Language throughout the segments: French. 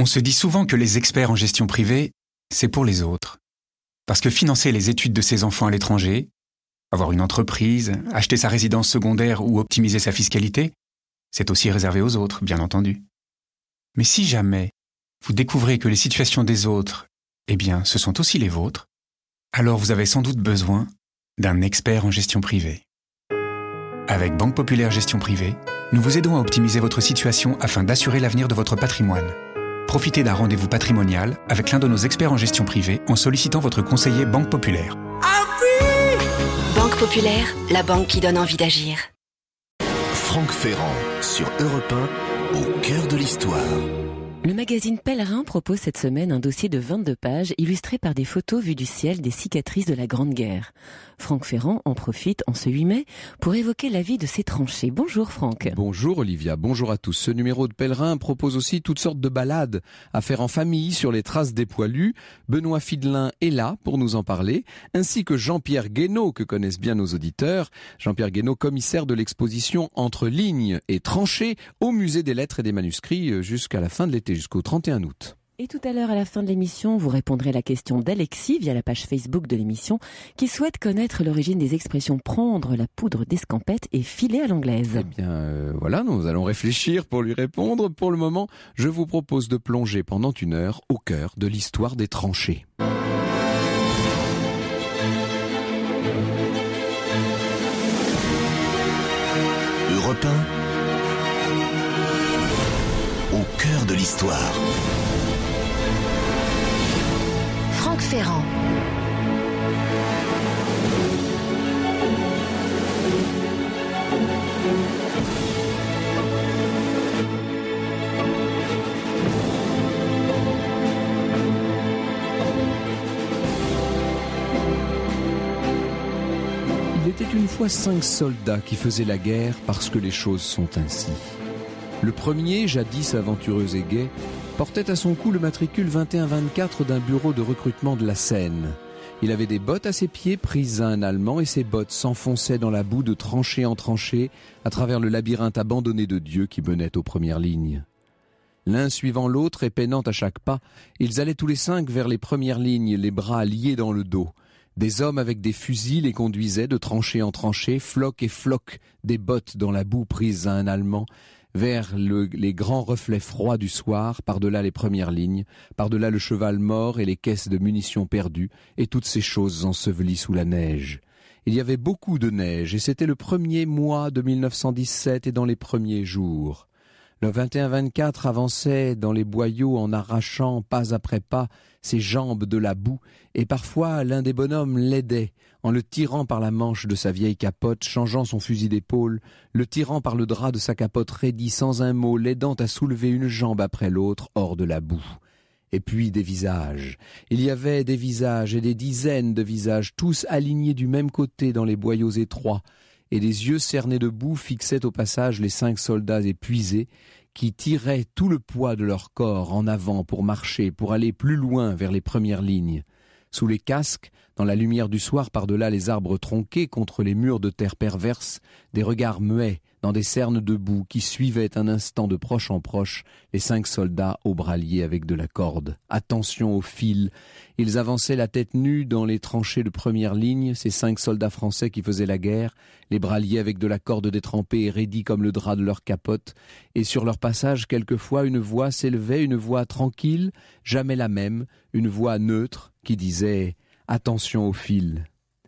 se dit souvent que les experts en gestion privée, c'est pour les autres. Parce que financer les études de ses enfants à l'étranger, avoir une entreprise, acheter sa résidence secondaire ou optimiser sa fiscalité, c'est aussi réservé aux autres, bien entendu. Mais si jamais vous découvrez que les situations des autres, eh bien, ce sont aussi les vôtres, alors vous avez sans doute besoin d'un expert en gestion privée. Avec Banque Populaire Gestion Privée, nous vous aidons à optimiser votre situation afin d'assurer l'avenir de votre patrimoine. Profitez d'un rendez-vous patrimonial avec l'un de nos experts en gestion privée en sollicitant votre conseiller Banque Populaire. Banque Populaire, la banque qui donne envie d'agir. Franck Ferrand sur Europe 1, au cœur de l'histoire. Le magazine Pèlerin propose cette semaine un dossier de 22 pages illustré par des photos vues du ciel des cicatrices de la Grande Guerre. Franck Ferrand en profite en ce 8 mai pour évoquer la vie de ces tranchées. Bonjour Franck. Bonjour Olivia, bonjour à tous. Ce numéro de Pèlerin propose aussi toutes sortes de balades à faire en famille sur les traces des poilus. Benoît Fidelin est là pour nous en parler, ainsi que Jean-Pierre Guénaud, que connaissent bien nos auditeurs. Jean-Pierre Guénaud, commissaire de l'exposition Entre lignes et tranchées au musée des lettres et des manuscrits jusqu'à la fin de l'été, jusqu'au 31 août. Et tout à l'heure, à la fin de l'émission, vous répondrez à la question d'Alexis via la page Facebook de l'émission qui souhaite connaître l'origine des expressions prendre la poudre d'escampette et filer à l'anglaise. Eh bien, voilà, nous allons réfléchir pour lui répondre. Pour le moment, je vous propose de plonger pendant 1 heure au cœur de l'histoire des tranchées. Europe 1, au cœur de l'histoire. Franck Ferrand. Il était une fois 5 soldats qui faisaient la guerre parce que les choses sont ainsi. Le premier, jadis aventureux et gai, portait à son cou le matricule 2124 d'un bureau de recrutement de la Seine. Il avait des bottes à ses pieds prises à un Allemand et ses bottes s'enfonçaient dans la boue de tranchée en tranchée à travers le labyrinthe abandonné de Dieu qui menait aux premières lignes. L'un suivant l'autre et peinant à chaque pas, ils allaient tous les 5 vers les premières lignes, les bras liés dans le dos. Des hommes avec des fusils les conduisaient de tranchée en tranchée, floc et floc, des bottes dans la boue prises à un Allemand, vers les grands reflets froids du soir, par-delà les premières lignes, par-delà le cheval mort et les caisses de munitions perdues, et toutes ces choses ensevelies sous la neige. Il y avait beaucoup de neige, et c'était le premier mois de 1917 et dans les premiers jours. Le 21-24 avançait dans les boyaux en arrachant pas après pas ses jambes de la boue, et parfois l'un des bonhommes l'aidait, en le tirant par la manche de sa vieille capote, changeant son fusil d'épaule, le tirant par le drap de sa capote raidie sans un mot, l'aidant à soulever une jambe après l'autre hors de la boue. Et puis des visages. Il y avait des visages et des dizaines de visages, tous alignés du même côté dans les boyaux étroits, et des yeux cernés de boue fixaient au passage les 5 soldats épuisés, qui tiraient tout le poids de leur corps en avant pour marcher, pour aller plus loin vers les premières lignes. Sous les casques, dans la lumière du soir par-delà les arbres tronqués contre les murs de terre perverse, des regards muets dans des cernes de boue qui suivaient un instant de proche en proche les 5 soldats aux bras liés avec de la corde. Attention au fil. Ils avançaient la tête nue dans les tranchées de première ligne, ces 5 soldats français qui faisaient la guerre, les bras liés avec de la corde détrempée et raidis comme le drap de leur capote, et sur leur passage quelquefois une voix s'élevait, une voix tranquille, jamais la même, une voix neutre qui disait « Attention au fil ».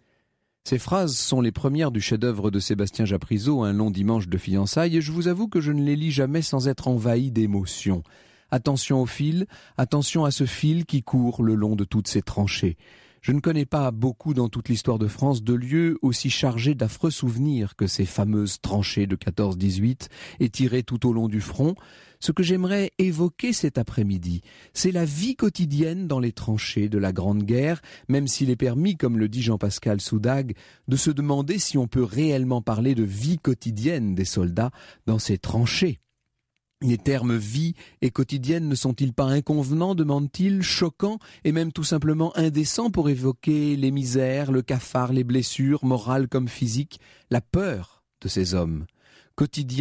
Ces phrases sont les premières du chef-d'œuvre de Sébastien Japrisot, Un long dimanche de fiançailles, et je vous avoue que je ne les lis jamais sans être envahi d'émotion. Attention au fil, attention à ce fil qui court le long de toutes ces tranchées. Je ne connais pas beaucoup dans toute l'histoire de France de lieux aussi chargés d'affreux souvenirs que ces fameuses tranchées de 14-18 étirées tout au long du front. Ce que j'aimerais évoquer cet après-midi, c'est la vie quotidienne dans les tranchées de la Grande Guerre, même s'il est permis, comme le dit Jean-Pascal Soudag, de se demander si on peut réellement parler de vie quotidienne des soldats dans ces tranchées. Les termes « vie » et « quotidienne » ne sont-ils pas inconvenants, demande-t-il, choquants et même tout simplement indécents pour évoquer les misères, le cafard, les blessures, morales comme physiques, la peur de ces hommes ? Quotidien,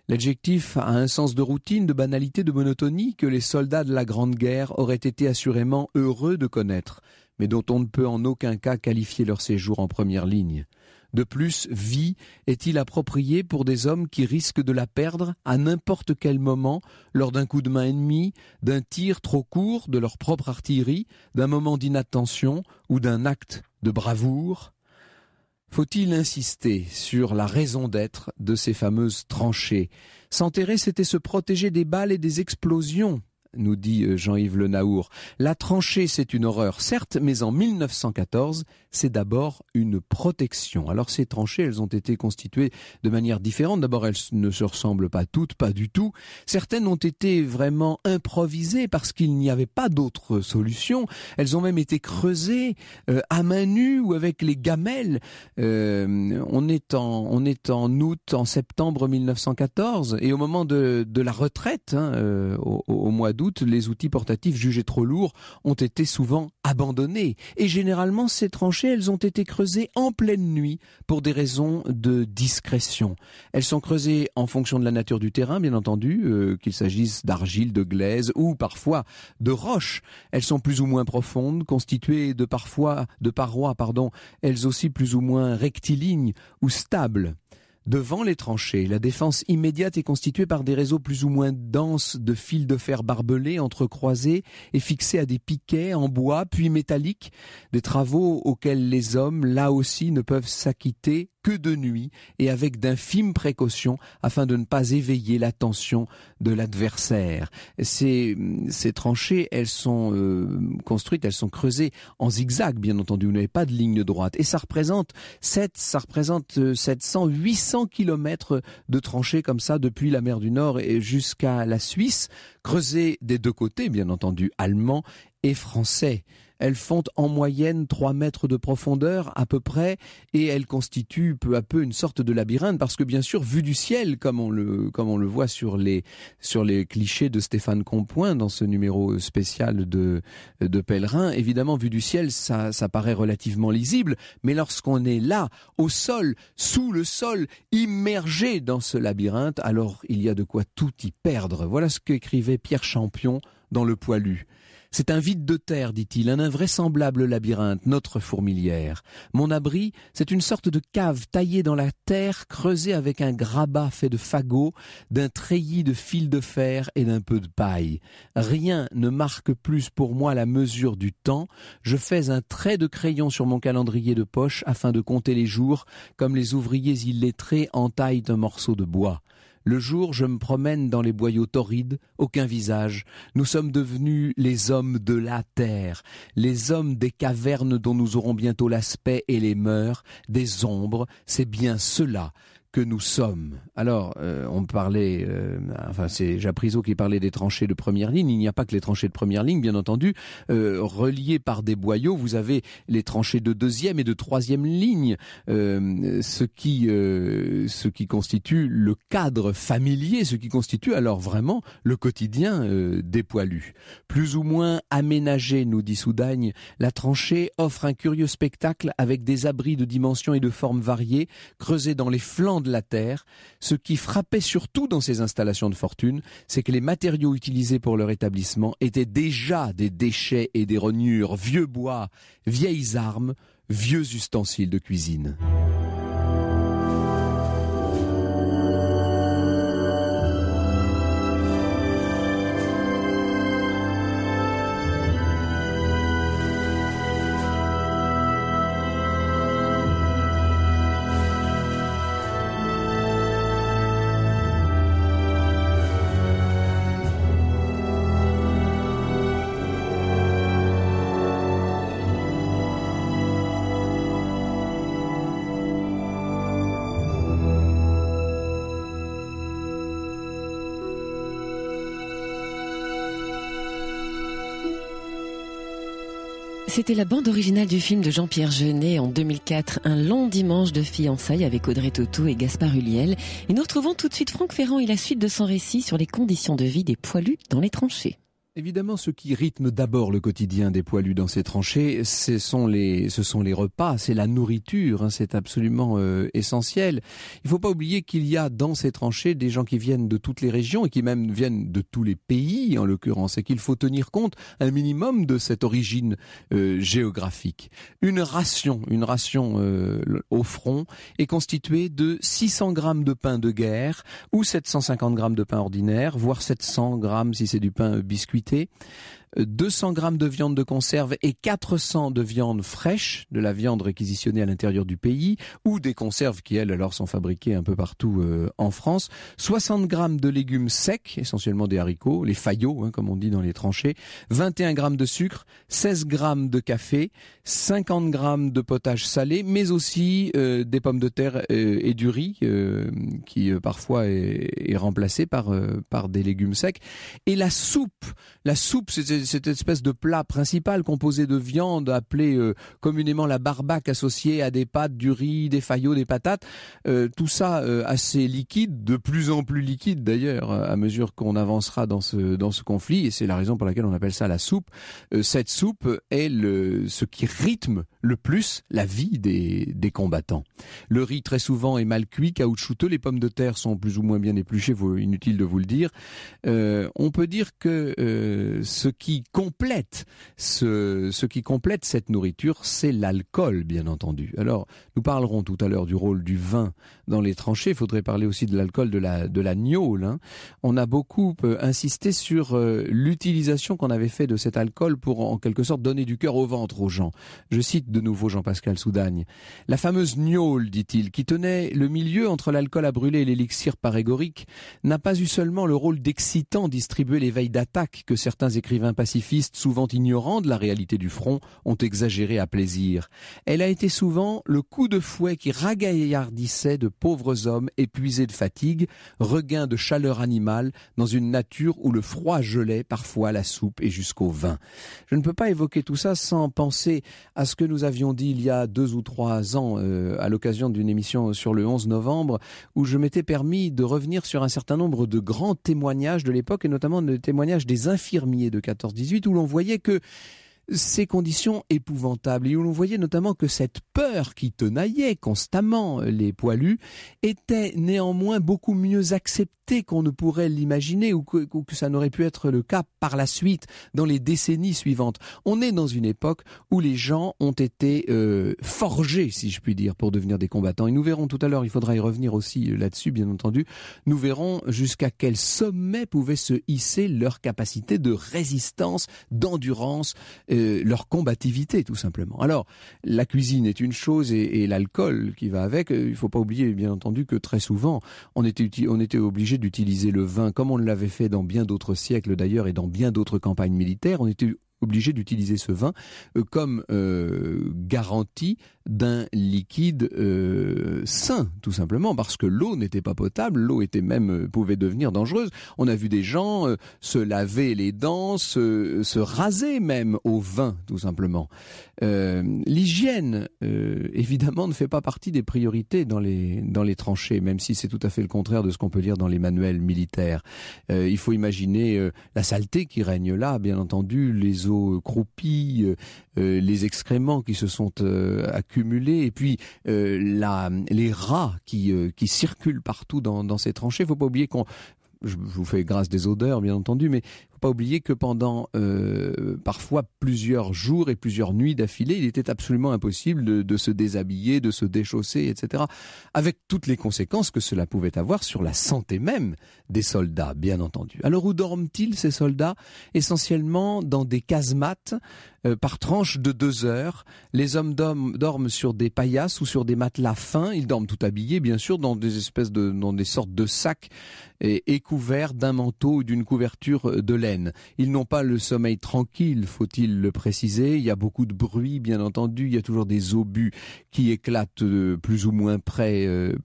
L'adjectif a un sens de routine, de banalité, de monotonie que les soldats de la Grande Guerre auraient été assurément heureux de connaître, mais dont on ne peut en aucun cas qualifier leur séjour en première ligne. De plus, vie est-il approprié pour des hommes qui risquent de la perdre à n'importe quel moment lors d'un coup de main ennemi, d'un tir trop court de leur propre artillerie, d'un moment d'inattention ou d'un acte de bravoure ? Faut-il insister sur la raison d'être de ces fameuses tranchées ? S'enterrer, c'était se protéger des balles et des explosions, nous dit Jean-Yves Le Naour. La tranchée, c'est une horreur, certes, mais en 1914, c'est d'abord une protection. Alors ces tranchées, elles ont été constituées de manière différente. D'abord, elles ne se ressemblent pas toutes, pas du tout. Certaines ont été vraiment improvisées parce qu'il n'y avait pas d'autre solution. Elles ont même été creusées à main nue ou avec les gamelles. On est en septembre 1914 et au moment de la retraite, au mois d'août, les outils portatifs jugés trop lourds ont été souvent abandonnés. Et généralement, ces tranchées, elles ont été creusées en pleine nuit pour des raisons de discrétion. Elles sont creusées en fonction de la nature du terrain, bien entendu, qu'il s'agisse d'argile, de glaise ou parfois de roches. Elles sont plus ou moins profondes, constituées de parois, elles aussi plus ou moins rectilignes ou stables. Devant les tranchées, la défense immédiate est constituée par des réseaux plus ou moins denses de fils de fer barbelés, entrecroisés et fixés à des piquets en bois puis métalliques, des travaux auxquels les hommes, là aussi, ne peuvent s'acquitter que de nuit et avec d'infimes précautions afin de ne pas éveiller l'attention de l'adversaire. Ces tranchées, elles sont construites, elles sont creusées en zigzag, bien entendu, vous n'avez pas de ligne droite. Et ça représente 700, 800 kilomètres de tranchées comme ça depuis la mer du Nord et jusqu'à la Suisse, creusées des deux côtés, bien entendu, allemands et français. Elles font en moyenne 3 mètres de profondeur à peu près et elles constituent peu à peu une sorte de labyrinthe parce que bien sûr, vu du ciel, comme on le voit sur les clichés de Stéphane Compoint dans ce numéro spécial de Pèlerin, évidemment, vu du ciel, ça paraît relativement lisible, mais lorsqu'on est là, au sol, sous le sol, immergé dans ce labyrinthe, alors il y a de quoi tout y perdre. Voilà ce qu'écrivait Pierre Champion dans Le Poilu. C'est un vide de terre, dit-il, un invraisemblable labyrinthe, notre fourmilière. Mon abri, c'est une sorte de cave taillée dans la terre, creusée avec un grabat fait de fagots, d'un treillis de fil de fer et d'un peu de paille. Rien ne marque plus pour moi la mesure du temps. Je fais un trait de crayon sur mon calendrier de poche afin de compter les jours, comme les ouvriers illettrés entaillent un morceau de bois. Le jour, je me promène dans les boyaux torrides, aucun visage. Nous sommes devenus les hommes de la terre, les hommes des cavernes dont nous aurons bientôt l'aspect et les mœurs, des ombres, c'est bien cela que nous sommes. Alors, on parlait, c'est Japrisot qui parlait des tranchées de première ligne. Il n'y a pas que les tranchées de première ligne, bien entendu. Reliées par des boyaux, vous avez les tranchées de deuxième et de troisième ligne, ce qui constitue le cadre familier, ce qui constitue alors vraiment le quotidien des poilus. Plus ou moins aménagée, nous dit Soudagne, la tranchée offre un curieux spectacle avec des abris de dimensions et de formes variées, creusés dans les flancs de la terre. Ce qui frappait surtout dans ces installations de fortune, c'est que les matériaux utilisés pour leur établissement étaient déjà des déchets et des rognures, vieux bois, vieilles armes, vieux ustensiles de cuisine. C'était la bande originale du film de Jean-Pierre Jeunet en 2004, Un long dimanche de fiançailles avec Audrey Tautou et Gaspard Ulliel. Et nous retrouvons tout de suite Franck Ferrand et la suite de son récit sur les conditions de vie des poilus dans les tranchées. Évidemment, ce qui rythme d'abord le quotidien des poilus dans ces tranchées, ce sont les repas, c'est la nourriture, hein, c'est absolument essentiel. Il ne faut pas oublier qu'il y a dans ces tranchées des gens qui viennent de toutes les régions et qui même viennent de tous les pays en l'occurrence, et qu'il faut tenir compte un minimum de cette origine géographique. Une ration au front est constituée de 600 grammes de pain de guerre ou 750 grammes de pain ordinaire, voire 700 grammes si c'est du pain biscuité. 200 grammes de viande de conserve et 400 de viande fraîche, de la viande réquisitionnée à l'intérieur du pays, ou des conserves qui, elles, alors sont fabriquées un peu partout en France. 60 grammes de légumes secs, essentiellement des haricots, les faillots, hein, comme on dit dans les tranchées. 21 grammes de sucre, 16 grammes de café, 50 grammes de potage salé, mais aussi des pommes de terre et du riz, qui parfois est remplacé par des légumes secs. Et la soupe, c'est cette espèce de plat principal composé de viande appelé communément la barbaque, associée à des pâtes, du riz, des faillots, des patates. Tout ça assez liquide, de plus en plus liquide d'ailleurs à mesure qu'on avancera dans ce conflit, et c'est la raison pour laquelle on appelle ça la soupe. Cette soupe est ce qui rythme le plus la vie des combattants. Le riz très souvent est mal cuit, caoutchouteux, les pommes de terre sont plus ou moins bien épluchées, inutile de vous le dire. On peut dire que ce qui complète cette nourriture, c'est l'alcool, bien entendu. Alors, nous parlerons tout à l'heure du rôle du vin dans les tranchées. Il faudrait parler aussi de l'alcool de la gnôle, hein. On a beaucoup insisté sur l'utilisation qu'on avait fait de cet alcool pour, en quelque sorte, donner du cœur au ventre aux gens. Je cite de nouveau Jean-Pascal Soudagne. La fameuse gnôle, dit-il, qui tenait le milieu entre l'alcool à brûler et l'élixir parégorique, n'a pas eu seulement le rôle d'excitant distribué les veilles d'attaque que certains écrivains pacifistes, souvent ignorants de la réalité du front, ont exagéré à plaisir. Elle a été souvent le coup de fouet qui ragaillardissait de pauvres hommes épuisés de fatigue, regain de chaleur animale dans une nature où le froid gelait parfois la soupe et jusqu'au vin. Je ne peux pas évoquer tout ça sans penser à ce que nous avions dit il y a 2 ou 3 ans à l'occasion d'une émission sur le 11 novembre où je m'étais permis de revenir sur un certain nombre de grands témoignages de l'époque et notamment des témoignages des infirmiers de 14-18 où l'on voyait que ces conditions épouvantables et où l'on voyait notamment que cette peur qui tenaillait constamment les poilus était néanmoins beaucoup mieux acceptée qu'on ne pourrait l'imaginer ou que ça n'aurait pu être le cas par la suite dans les décennies suivantes. On est dans une époque où les gens ont été forgés, si je puis dire, pour devenir des combattants. Et nous verrons tout à l'heure, il faudra y revenir aussi là-dessus, bien entendu, nous verrons jusqu'à quel sommet pouvait se hisser leur capacité de résistance, d'endurance, leur combativité tout simplement. Alors, la cuisine est une chose et l'alcool qui va avec. Il ne faut pas oublier bien entendu que très souvent on était obligé d'utiliser le vin comme on l'avait fait dans bien d'autres siècles d'ailleurs et dans bien d'autres campagnes militaires. On était obligé d'utiliser ce vin comme garantie d'un liquide sain, tout simplement, parce que l'eau n'était pas potable, l'eau pouvait devenir dangereuse. On a vu des gens se laver les dents, se raser même au vin, tout simplement. L'hygiène, évidemment, ne fait pas partie des priorités dans les tranchées, même si c'est tout à fait le contraire de ce qu'on peut lire dans les manuels militaires. Il faut imaginer la saleté qui règne là, bien entendu, les eaux croupies, les excréments qui se sont accumulés, et puis les rats qui circulent partout dans ces tranchées. Il ne faut pas oublier je vous fais grâce des odeurs, bien entendu, mais il ne faut pas oublier que pendant parfois plusieurs jours et plusieurs nuits d'affilée, il était absolument impossible de se déshabiller, de se déchausser, etc. Avec toutes les conséquences que cela pouvait avoir sur la santé même des soldats, bien entendu. Alors où dorment-ils, ces soldats ? Essentiellement dans des casemates, par tranche de 2 heures. Les hommes dorment sur des paillasses ou sur des matelas fins. Ils dorment tout habillés, bien sûr, dans des sortes de sacs et couverts d'un manteau ou d'une couverture de laine. Ils n'ont pas le sommeil tranquille, faut-il le préciser. Il y a beaucoup de bruit, bien entendu. Il y a toujours des obus qui éclatent plus ou moins près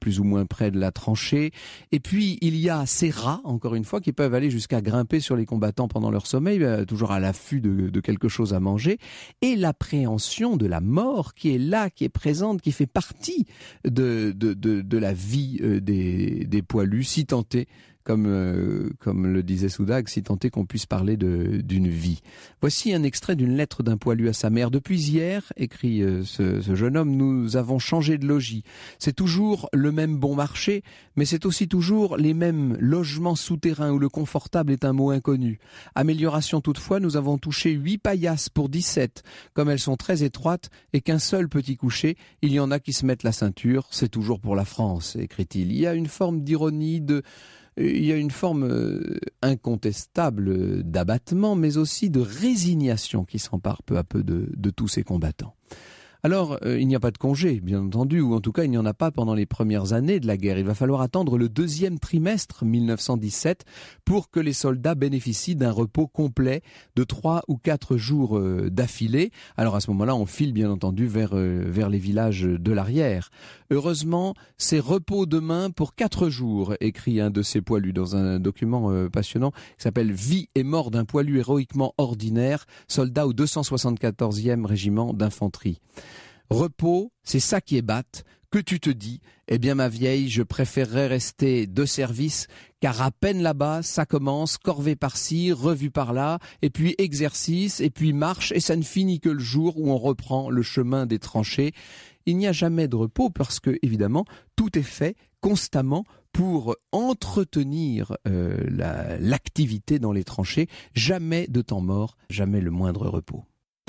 de la tranchée. Et puis, il y a ces rats, encore une fois, qui peuvent aller jusqu'à grimper sur les combattants pendant leur sommeil, toujours à l'affût de quelque chose à manger. Et l'appréhension de la mort qui est là, qui est présente, qui fait partie de la vie des poilus, si tant est comme le disait Soudag, si tant est qu'on puisse parler d'une vie. Voici un extrait d'une lettre d'un poilu à sa mère. Depuis hier, écrit ce jeune homme, nous avons changé de logis. C'est toujours le même bon marché, mais c'est aussi toujours les mêmes logements souterrains où le confortable est un mot inconnu. Amélioration toutefois, nous avons touché 8 paillasses pour 17. Comme elles sont très étroites et qu'un seul petit coucher, il y en a qui se mettent la ceinture. C'est toujours pour la France, écrit-il. Il y a une forme d'ironie, il y a une forme incontestable d'abattement, mais aussi de résignation qui s'empare peu à peu de tous ces combattants. Alors, il n'y a pas de congé, bien entendu, ou en tout cas, il n'y en a pas pendant les premières années de la guerre. Il va falloir attendre le 2e trimestre 1917 pour que les soldats bénéficient d'un repos complet de 3 ou 4 jours d'affilée. Alors à ce moment-là, on file bien entendu vers les villages de l'arrière. Heureusement, c'est repos demain pour 4 jours, écrit un de ces poilus dans un document passionnant qui s'appelle « Vie et mort d'un poilu héroïquement ordinaire, soldat au 274e régiment d'infanterie ». Repos, c'est ça qui est batte. Que tu te dis? Eh bien ma vieille, je préférerais rester de service, car à peine là-bas, ça commence, corvée par-ci, revue par-là, et puis exercice, et puis marche, et ça ne finit que le jour où on reprend le chemin des tranchées. Il n'y a jamais de repos parce que, évidemment, tout est fait constamment pour entretenir l'activité dans les tranchées. Jamais de temps mort, jamais le moindre repos.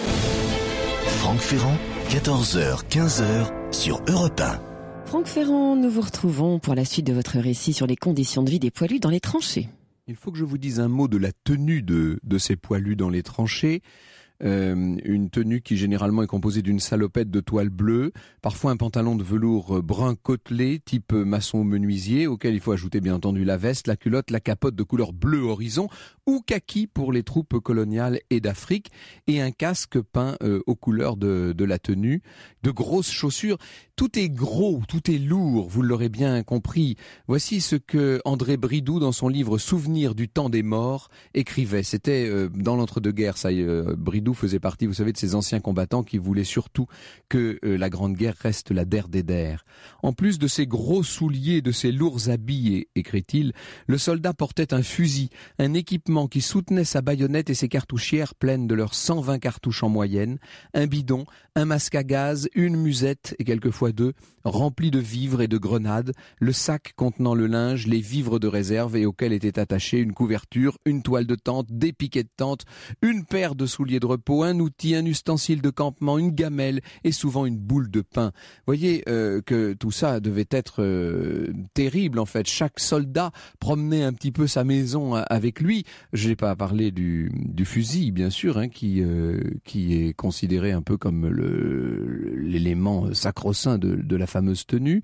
Franck Ferrand, 14h, 15h sur Europe 1. Franck Ferrand, nous vous retrouvons pour la suite de votre récit sur les conditions de vie des poilus dans les tranchées. Il faut que je vous dise un mot de la tenue de ces poilus dans les tranchées. Une tenue qui généralement est composée d'une salopette de toile bleue, parfois un pantalon de velours brun côtelé type maçon ou menuisier, auquel il faut ajouter bien entendu la veste, la culotte, la capote de couleur bleu horizon ou kaki pour les troupes coloniales et d'Afrique, et un casque peint aux couleurs de la tenue, de grosses chaussures. Tout est gros, tout est lourd, vous l'aurez bien compris. Voici ce que André Bridoux, dans son livre Souvenirs du temps des morts, écrivait. C'était dans l'entre-deux-guerres, ça. Bridoux faisait partie, vous savez, de ces anciens combattants qui voulaient surtout que la Grande Guerre reste la der des der. En plus de ces gros souliers, de ces lourds habits, écrit-il, le soldat portait un fusil, un équipement qui soutenait sa baïonnette et ses cartouchières pleines de leurs 120 cartouches en moyenne, un bidon, un masque à gaz, une musette et quelquefois 2, remplis de vivres et de grenades, le sac contenant le linge, les vivres de réserve et auxquels était attachée une couverture, une toile de tente, des piquets de tente, une paire de souliers de repos, un outil, un ustensile de campement, une gamelle et souvent une boule de pain. Voyez que tout ça devait être terrible en fait. Chaque soldat promenait un petit peu sa maison avec lui. Je n'ai pas parlé du fusil, bien sûr, hein, qui est considéré un peu comme l'élément sacro-saint de la fameuse tenue.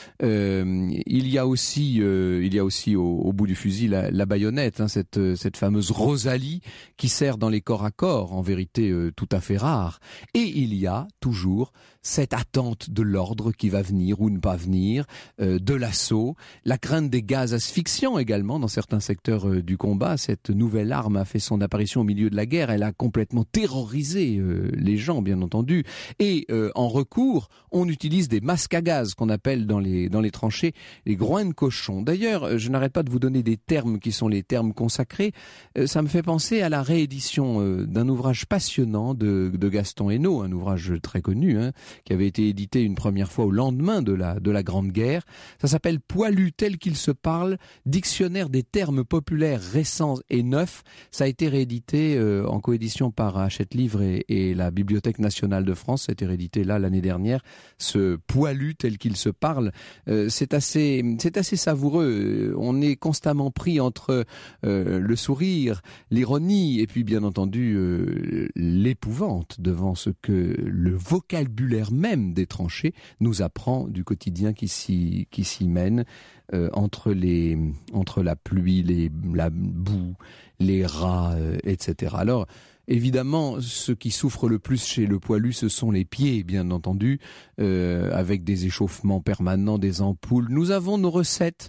Il y a aussi au bout du fusil la baïonnette, hein, cette fameuse Rosalie qui sert dans les corps à corps, en vérité tout à fait rare. Et il y a toujours cette attente de l'ordre qui va venir ou ne pas venir, de l'assaut, la crainte des gaz asphyxiants également dans certains secteurs du combat. Cette nouvelle arme a fait son apparition au milieu de la guerre, elle a complètement terrorisé les gens, bien entendu. Et en recours, on utilise des masques à gaz qu'on appelle dans les tranchées les groins de cochon. D'ailleurs, je n'arrête pas de vous donner des termes qui sont les termes consacrés. Ça me fait penser à la réédition d'un ouvrage passionnant de Gaston Hainaut, un ouvrage très connu, hein, qui avait été édité une première fois au lendemain de la Grande Guerre. Ça s'appelle « Poilu tel qu'il se parle, dictionnaire des termes populaires récents et neufs ». Ça a été réédité en coédition par Hachette Livre et la Bibliothèque nationale de France. Ça a été réédité là l'année dernière. Ce poilu tel qu'il se parle, c'est assez savoureux. On est constamment pris entre le sourire, l'ironie et puis bien entendu l'épouvante devant ce que le vocabulaire même des tranchées nous apprend du quotidien qui s'y mène, entre la pluie, la boue, les rats, etc. Alors évidemment, ce qui souffre le plus chez le poilu, ce sont les pieds, bien entendu, avec des échauffements permanents, des ampoules. Nous avons nos recettes,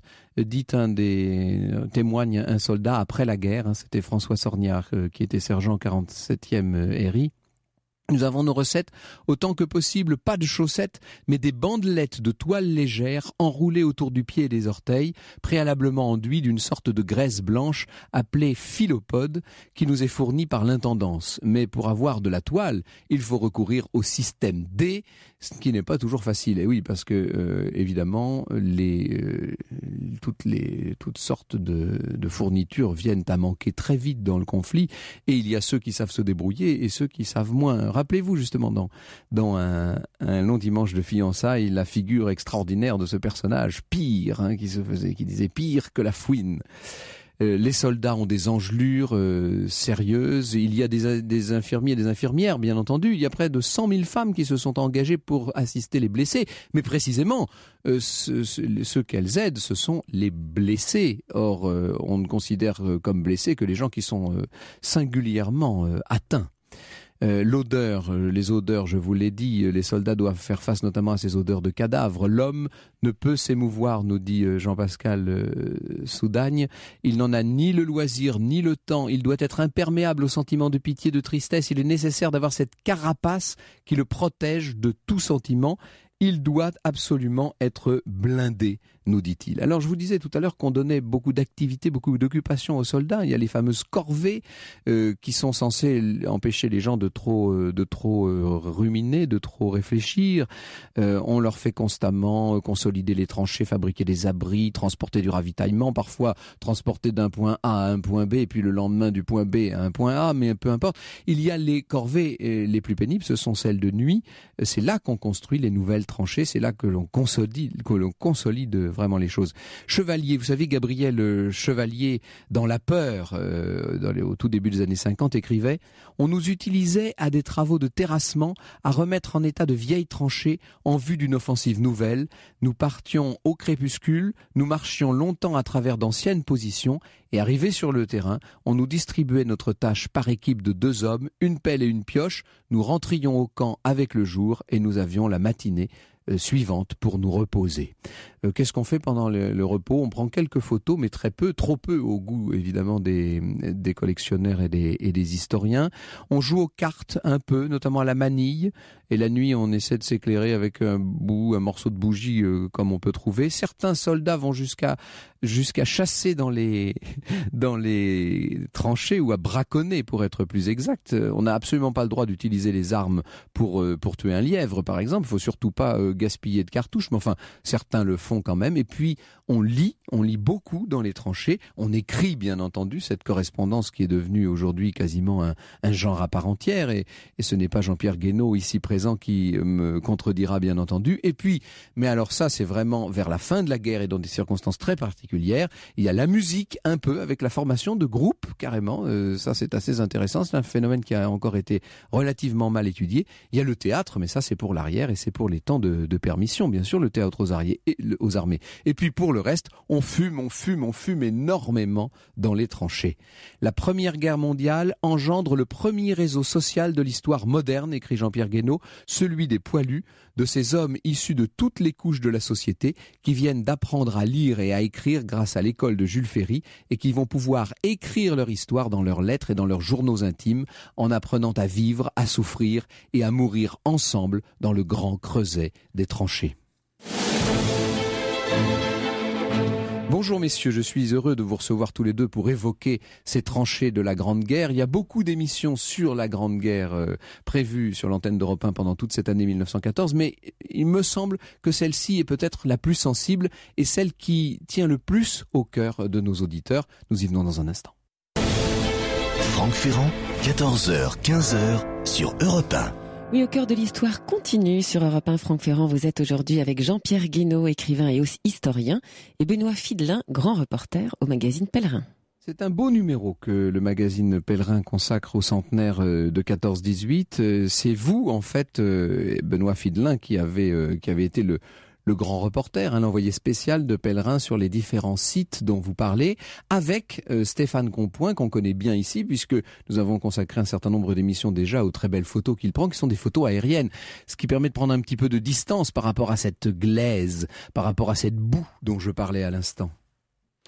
témoigne un soldat après la guerre, hein, c'était François Sorgnard, qui était sergent 47e RI. Nous avons nos recettes, autant que possible, pas de chaussettes, mais des bandelettes de toile légère enroulées autour du pied et des orteils, préalablement enduits d'une sorte de graisse blanche appelée phylopode, qui nous est fournie par l'intendance. Mais pour avoir de la toile, il faut recourir au système D, ce qui n'est pas toujours facile. Et oui, parce que évidemment, toutes sortes de fournitures viennent à manquer très vite dans le conflit, et il y a ceux qui savent se débrouiller et ceux qui savent moins. Rappelez-vous justement dans un long dimanche de fiançailles, la figure extraordinaire de ce personnage, Pire, qui disait pire que la fouine. Les soldats ont des engelures sérieuses. Il y a des infirmiers et des infirmières, bien entendu. Il y a près de 100 000 femmes qui se sont engagées pour assister les blessés. Mais précisément, ceux qu'elles aident, ce sont les blessés. Or, on ne considère comme blessés que les gens qui sont singulièrement atteints. Les odeurs, je vous l'ai dit, les soldats doivent faire face notamment à ces odeurs de cadavres. L'homme ne peut s'émouvoir, nous dit Jean-Pascal Soudagne. Il n'en a ni le loisir, ni le temps. Il doit être imperméable aux sentiments de pitié, de tristesse. Il est nécessaire d'avoir cette carapace qui le protège de tout sentiment. Il doit absolument être blindé, nous dit-il. Alors je vous disais tout à l'heure qu'on donnait beaucoup d'activités, beaucoup d'occupations aux soldats. Il y a les fameuses corvées qui sont censées empêcher les gens de trop ruminer, de trop réfléchir. On leur fait constamment consolider les tranchées, fabriquer des abris, transporter du ravitaillement, parfois transporter d'un point A à un point B, et puis le lendemain du point B à un point A, mais peu importe. Il y a les corvées les plus pénibles, ce sont celles de nuit. C'est là qu'on construit les nouvelles tranchées, c'est là que l'on consolide vraiment les choses. Chevalier, vous savez, Gabriel Chevalier, dans La Peur, au tout début des années 50, écrivait « On nous utilisait à des travaux de terrassement, à remettre en état de vieilles tranchées en vue d'une offensive nouvelle. Nous partions au crépuscule, nous marchions longtemps à travers d'anciennes positions, et arrivés sur le terrain, on nous distribuait notre tâche par équipe de 2 hommes, une pelle et une pioche. Nous rentrions au camp avec le jour et nous avions la matinée suivante pour nous reposer. Qu'est-ce qu'on fait pendant le repos? On prend quelques photos, mais très peu, trop peu au goût évidemment des collectionneurs et des historiens. On joue aux cartes un peu, notamment à la manille, et la nuit on essaie de s'éclairer avec un morceau de bougie comme on peut trouver. Certains soldats vont jusqu'à chasser dans les tranchées, ou à braconner pour être plus exact. On n'a absolument pas le droit d'utiliser les armes pour tuer un lièvre par exemple. Il faut surtout pas gaspiller de cartouches, mais enfin certains le font quand même. Et puis on lit beaucoup dans les tranchées. On écrit bien entendu, cette correspondance qui est devenue aujourd'hui quasiment un genre à part entière, et ce n'est pas Jean-Pierre Guénaud ici présent qui me contredira bien entendu. Et puis, mais alors ça c'est vraiment vers la fin de la guerre et dans des circonstances très particulières, il y a la musique un peu, avec la formation de groupes carrément. Ça c'est assez intéressant, c'est un phénomène qui a encore été relativement mal étudié. Il y a le théâtre, mais ça c'est pour l'arrière et c'est pour les temps de permission, bien sûr, le théâtre aux armées. Et puis pour le reste, on fume énormément dans les tranchées. La Première Guerre mondiale engendre le premier réseau social de l'histoire moderne, écrit Jean-Pierre Guénaud, celui des poilus, de ces hommes issus de toutes les couches de la société qui viennent d'apprendre à lire et à écrire grâce à l'école de Jules Ferry, et qui vont pouvoir écrire leur histoire dans leurs lettres et dans leurs journaux intimes, en apprenant à vivre, à souffrir et à mourir ensemble dans le grand creuset des tranchées. Bonjour messieurs, je suis heureux de vous recevoir tous les deux pour évoquer ces tranchées de la Grande Guerre. Il y a beaucoup d'émissions sur la Grande Guerre prévues sur l'antenne d'Europe 1 pendant toute cette année 1914, mais il me semble que celle-ci est peut-être la plus sensible et celle qui tient le plus au cœur de nos auditeurs. Nous y venons dans un instant. Franck Ferrand, 14h, 15h sur Europe 1. Oui, au cœur de l'histoire continue sur Europe 1. Franck Ferrand, vous êtes aujourd'hui avec Jean-Pierre Guénaud, écrivain et aussi historien, et Benoît Fidelin, grand reporter au magazine Pèlerin. C'est un beau numéro que le magazine Pèlerin consacre au centenaire de 14-18. C'est vous, en fait, Benoît Fidelin, qui avait été le grand reporter, l'envoyé spécial de Pèlerin sur les différents sites dont vous parlez, avec Stéphane Compoint, qu'on connaît bien ici, puisque nous avons consacré un certain nombre d'émissions déjà aux très belles photos qu'il prend, qui sont des photos aériennes, ce qui permet de prendre un petit peu de distance par rapport à cette glaise, par rapport à cette boue dont je parlais à l'instant.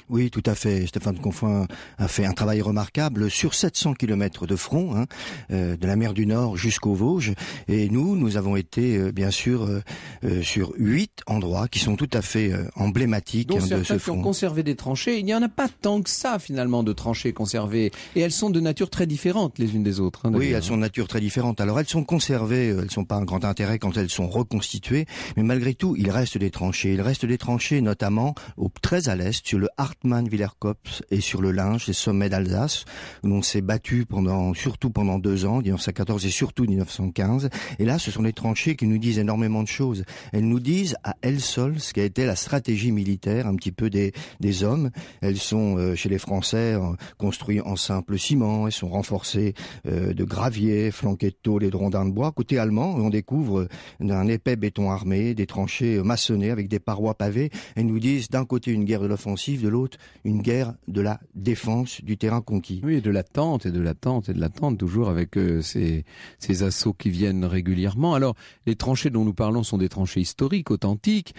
Oui, tout à fait. Stéphane Confoin a fait un travail remarquable sur 700 km de front, de la mer du Nord jusqu'aux Vosges. Et nous avons été, bien sûr, sur 8 endroits qui sont tout à fait emblématiques de ce front. Donc certains qui ont conservé des tranchées, il n'y en a pas tant que ça, finalement, de tranchées conservées. Et elles sont de nature très différente les unes des autres. Oui, elles sont de nature très différente. Alors elles sont conservées, elles sont pas un grand intérêt quand elles sont reconstituées. Mais malgré tout, il reste des tranchées. Il reste des tranchées notamment très à l'est, sur le Hartmann-Wielerkopf et sur le Linge, les sommets d'Alsace, où on s'est battu surtout pendant 2 ans, 1914 et surtout 1915. Et là, ce sont des tranchées qui nous disent énormément de choses. Elles nous disent à elles seules ce qu'a été la stratégie militaire, un petit peu des hommes. Elles sont, chez les Français, construites en simple ciment, elles sont renforcées de gravier, flanquées de tôle et de rondins de bois. Côté allemand, on découvre un épais béton armé, des tranchées maçonnées avec des parois pavées. Elles nous disent d'un côté une guerre de l'offensive, de l'autre une guerre de la défense du terrain conquis. Oui, et de l'attente, toujours avec ces assauts qui viennent régulièrement. Alors, les tranchées dont nous parlons sont des tranchées historiques, authentiques.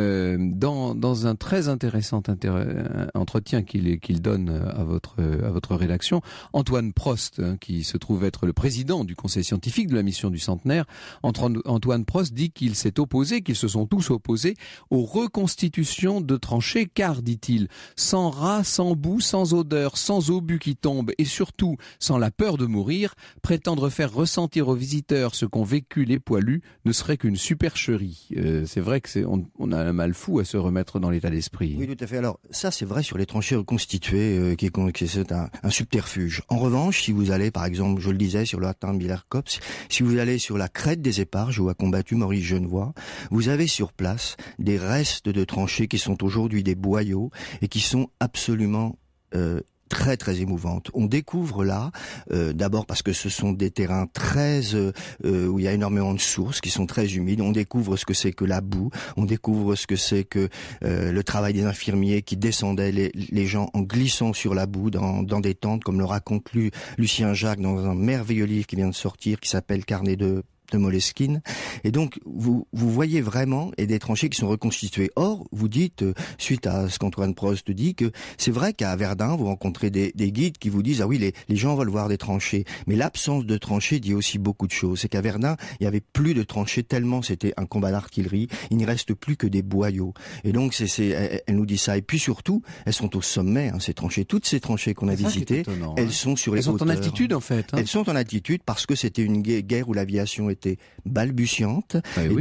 Dans un très intéressant entretien qu'il donne à votre rédaction, Antoine Prost, qui se trouve être le président du conseil scientifique de la mission du centenaire, Antoine Prost dit qu'ils se sont tous opposés aux reconstitutions de tranchées, car, dit-il, sans rats, sans boue, sans odeur, sans obus qui tombent et surtout sans la peur de mourir, prétendre faire ressentir aux visiteurs ce qu'ont vécu les poilus ne serait qu'une supercherie. C'est vrai que on a un mal fou à se remettre dans l'état d'esprit. Oui, tout à fait. Alors ça, c'est vrai sur les tranchées reconstituées, c'est un subterfuge. En revanche, si vous allez, par exemple, je le disais, sur le Hartmann-Wielerkopf, si vous allez sur la crête des Éparges où a combattu Maurice Genevoix, vous avez sur place des restes de tranchées qui sont aujourd'hui des boyaux et qui sont absolument très très émouvantes. On découvre là, d'abord parce que ce sont des terrains où il y a énormément de sources qui sont très humides. On découvre ce que c'est que la boue, on découvre ce que c'est que le travail des infirmiers qui descendaient les gens en glissant sur la boue dans des tentes, comme le raconte Lucien Jacques dans un merveilleux livre qui vient de sortir qui s'appelle Carnet de Moleskine. Et donc, vous voyez vraiment des tranchées qui sont reconstituées. Or, vous dites, suite à ce qu'Antoine Prost dit, que c'est vrai qu'à Verdun, vous rencontrez des guides qui vous disent, ah oui, les gens veulent voir des tranchées. Mais l'absence de tranchées dit aussi beaucoup de choses. C'est qu'à Verdun, il y avait plus de tranchées tellement c'était un combat d'artillerie. Il n'y reste plus que des boyaux. Et donc, elle nous dit ça. Et puis surtout, elles sont au sommet, ces tranchées. Toutes ces tranchées qu'on a visitées, elles sont sur les hauteurs. Elles sont en altitude, en fait. Elles sont en altitude parce que c'était une guerre où l'aviation était balbutiante,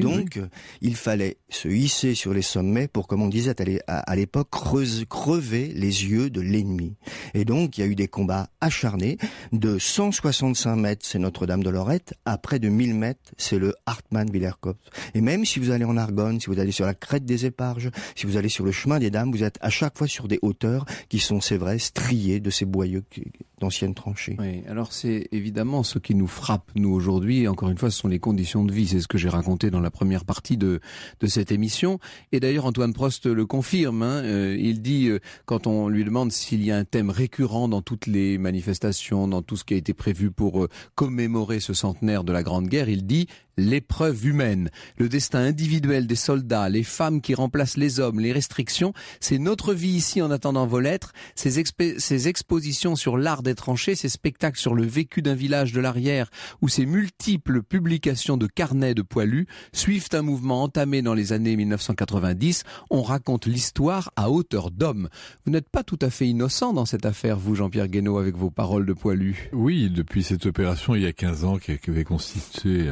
il fallait se hisser sur les sommets pour, comme on disait à l'époque, crever les yeux de l'ennemi. Et donc, il y a eu des combats acharnés. De 165 mètres, c'est Notre-Dame de Lorette, à près de 1000 mètres, c'est le Hartmann-Wielerkopf. Et même si vous allez en Argonne, si vous allez sur la crête des Éparges, si vous allez sur le chemin des Dames, vous êtes à chaque fois sur des hauteurs qui sont, c'est vrai, striées de ces boyaux d'anciennes tranchées. Oui, alors c'est évidemment ce qui nous frappe, nous, aujourd'hui. Encore une fois, ce sont les conditions de vie. C'est ce que j'ai raconté dans la première partie de cette émission. Et d'ailleurs, Antoine Prost le confirme. Il dit, quand on lui demande s'il y a un thème récurrent dans toutes les manifestations, dans tout ce qui a été prévu pour commémorer ce centenaire de la Grande Guerre, il dit l'épreuve humaine, le destin individuel des soldats, les femmes qui remplacent les hommes, les restrictions, c'est notre vie ici en attendant vos lettres, ces expositions sur l'art des tranchées, ces spectacles sur le vécu d'un village de l'arrière ou ces multiples publications de carnets de poilus suivent un mouvement entamé dans les années 1990. On raconte l'histoire à hauteur d'homme. Vous n'êtes pas tout à fait innocent dans cette affaire, vous, Jean-Pierre Guénaud, avec vos paroles de poilus. Oui, depuis cette opération, il y a 15 ans, qui avait consisté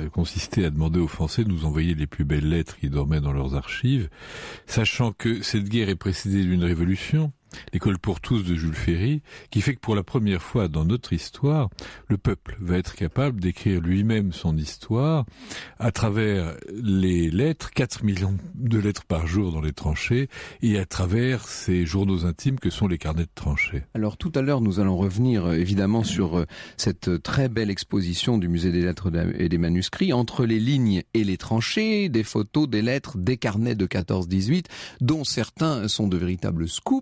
à demander aux Français de nous envoyer les plus belles lettres qui dormaient dans leurs archives, sachant que cette guerre est précédée d'une révolution, l'école pour tous de Jules Ferry, qui fait que pour la première fois dans notre histoire, le peuple va être capable d'écrire lui-même son histoire à travers les lettres, 4 millions de lettres par jour dans les tranchées, et à travers ces journaux intimes que sont les carnets de tranchées. Alors tout à l'heure, nous allons revenir évidemment sur cette très belle exposition du Musée des Lettres et des Manuscrits, entre les lignes et les tranchées, des photos, des lettres, des carnets de 14-18, dont certains sont de véritables scoops.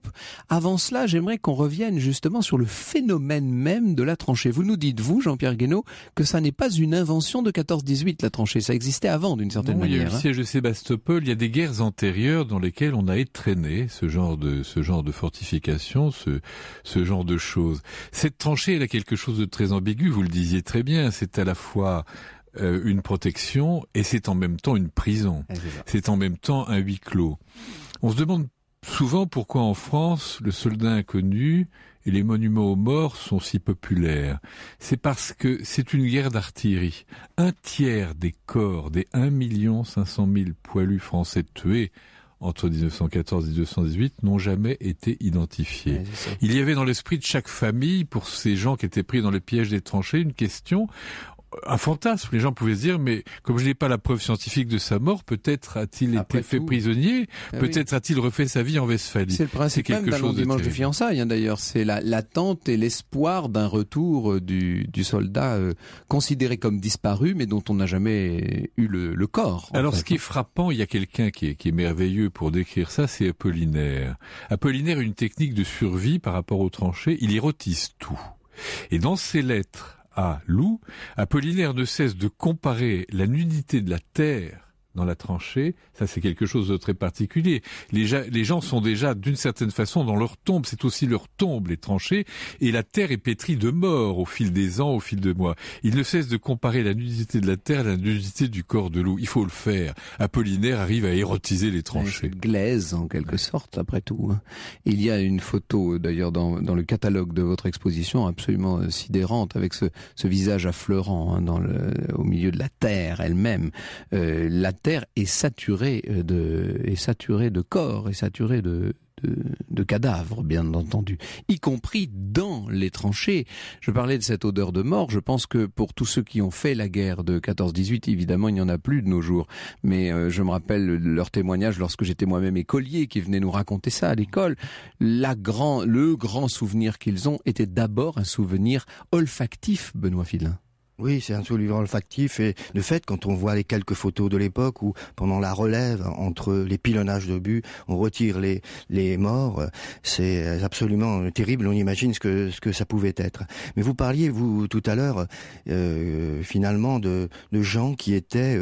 Avant cela, j'aimerais qu'on revienne justement sur le phénomène même de la tranchée. Vous nous dites, vous, Jean-Pierre Guénaud, que ça n'est pas une invention de 14-18, la tranchée. Ça existait avant, d'une certaine manière. Il y a eu le siège de Sébastopol, il y a des guerres antérieures dans lesquelles on a étrenné ce genre de fortification, ce genre de choses. Cette tranchée, elle a quelque chose de très ambigu, vous le disiez très bien. C'est à la fois une protection et c'est en même temps une prison. C'est en même temps un huis clos. On se demande souvent pourquoi en France, le soldat inconnu et les monuments aux morts sont si populaires. C'est parce que c'est une guerre d'artillerie. Un tiers des corps des 1 500 000 poilus français tués entre 1914 et 1918 n'ont jamais été identifiés. Il y avait dans l'esprit de chaque famille, pour ces gens qui étaient pris dans le piège des tranchées, une question, un fantasme. Les gens pouvaient se dire, mais comme je n'ai pas la preuve scientifique de sa mort, peut-être a-t-il été fait prisonnier, peut-être a-t-il refait sa vie en Westphalie. C'est le principe même d'un dimanche de fiançailles, d'ailleurs. C'est l'attente et l'espoir d'un retour du soldat considéré comme disparu, mais dont on n'a jamais eu le corps. Alors, ce qui est frappant, il y a quelqu'un qui est merveilleux pour décrire ça, c'est Apollinaire. Apollinaire a une technique de survie par rapport aux tranchées, il érotise tout. Et dans ses lettres à Loup, Apollinaire ne cesse de comparer la nudité de la terre dans la tranchée, ça c'est quelque chose de très particulier. Les gens sont déjà d'une certaine façon dans leur tombe, c'est aussi leur tombe les tranchées, et la terre est pétrie de morts au fil des ans, au fil des mois. Il ne cesse de comparer la nudité de la terre à la nudité du corps de Loup. Il faut le faire. Apollinaire arrive à érotiser les tranchées. Glaise en quelque sorte, après tout. Il y a une photo d'ailleurs dans le catalogue de votre exposition absolument sidérante avec ce visage affleurant au milieu de la terre elle-même. La terre est saturée de corps, est saturée de cadavres, bien entendu, y compris dans les tranchées. Je parlais de cette odeur de mort. Je pense que pour tous ceux qui ont fait la guerre de 14-18, évidemment, il n'y en a plus de nos jours. Mais je me rappelle leur témoignage lorsque j'étais moi-même écolier, qui venait nous raconter ça à l'école. Le grand souvenir qu'ils ont était d'abord un souvenir olfactif, Benoît Filin. Oui, c'est un souvenir olfactif, et de fait, quand on voit les quelques photos de l'époque où, pendant la relève, entre les pilonnages d'obus, on retire les morts, c'est absolument terrible. On imagine ce que ça pouvait être. Mais vous parliez, vous, tout à l'heure, finalement, de gens qui étaient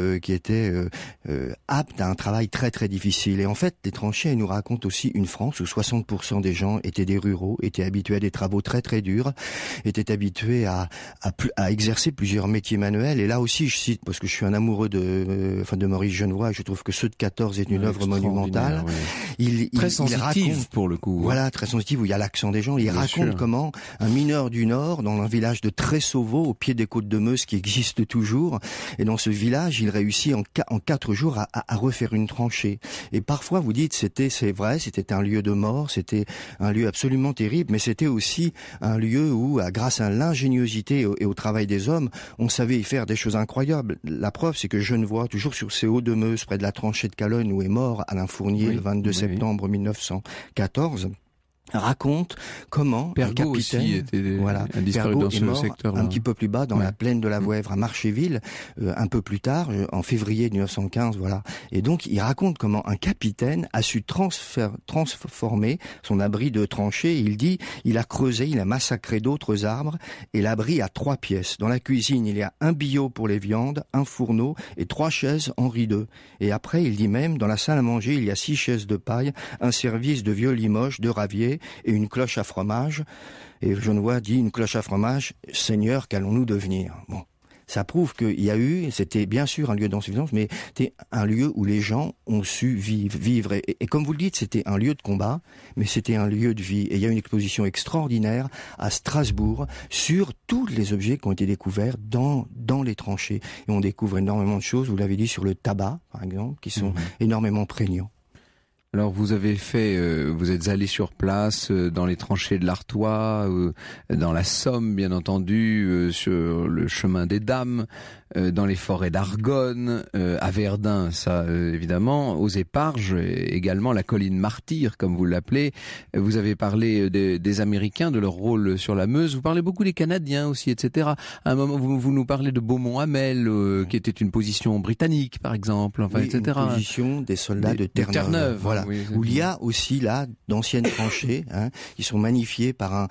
aptes à un travail très très difficile. Et en fait, les tranchées nous racontent aussi une France où 60% des gens étaient des ruraux, étaient habitués à des travaux très très durs, étaient habitués à exercer plusieurs métiers manuels. Et là aussi, je cite, parce que je suis un amoureux de Maurice Genevoix, et je trouve que Ceux de 14 est une œuvre monumentale. Très sensitive pour le coup. Voilà, très sensitive, où il y a l'accent des gens. Il raconte comment un mineur du Nord, dans un village de Tressauveau, au pied des côtes de Meuse, qui existe toujours, et dans ce village, il réussit en 4 jours à refaire une tranchée. Et parfois, vous dites, c'est vrai, c'était un lieu de mort, c'était un lieu absolument terrible, mais c'était aussi un lieu où, grâce à l'ingéniosité et au travail des hommes, on savait y faire des choses incroyables. La preuve, c'est que Genevoix, toujours sur ces hauts de Meuse, près de la tranchée de Calogne, où est mort Alain Fournier le 22 septembre 1914, raconte comment Pergaud un capitaine aussi était disparu dans ce secteur un petit peu plus bas dans la plaine de la Vouèvre à Marchéville, un peu plus tard, en février 1915, voilà. Et donc il raconte comment un capitaine a su transformer son abri de tranchée. Il dit, il a creusé, il a massacré d'autres arbres, et l'abri a 3 pièces. Dans la cuisine, il y a un billot pour les viandes, un fourneau et 3 chaises Henri II. Et après, il dit même, dans la salle à manger, il y a 6 chaises de paille, un service de vieux Limoges, de Ravier et une cloche à fromage. Et Genevoix dit, une cloche à fromage, Seigneur, qu'allons-nous devenir? Bon. Ça prouve qu'il y a eu, c'était bien sûr un lieu d'insuffisance, mais c'était un lieu où les gens ont su vivre. Et comme vous le dites, c'était un lieu de combat, mais c'était un lieu de vie. Et il y a une exposition extraordinaire à Strasbourg sur tous les objets qui ont été découverts dans les tranchées. Et on découvre énormément de choses, vous l'avez dit, sur le tabac, par exemple, qui sont énormément prégnants. Alors vous êtes allé sur place dans les tranchées de l'Artois, dans la Somme bien entendu, sur le chemin des Dames. dans les forêts d'Argonne, à Verdun, ça évidemment, aux Éparges, également la colline Martyre, comme vous l'appelez. Vous avez parlé des Américains, de leur rôle sur la Meuse. Vous parlez beaucoup des Canadiens aussi, etc. À un moment, vous nous parlez de Beaumont-Hamel, qui était une position britannique, par exemple, enfin, oui, etc. Une position des soldats de Terre-Neuve. Voilà. Oui, où il y a aussi là d'anciennes tranchées, qui sont magnifiées par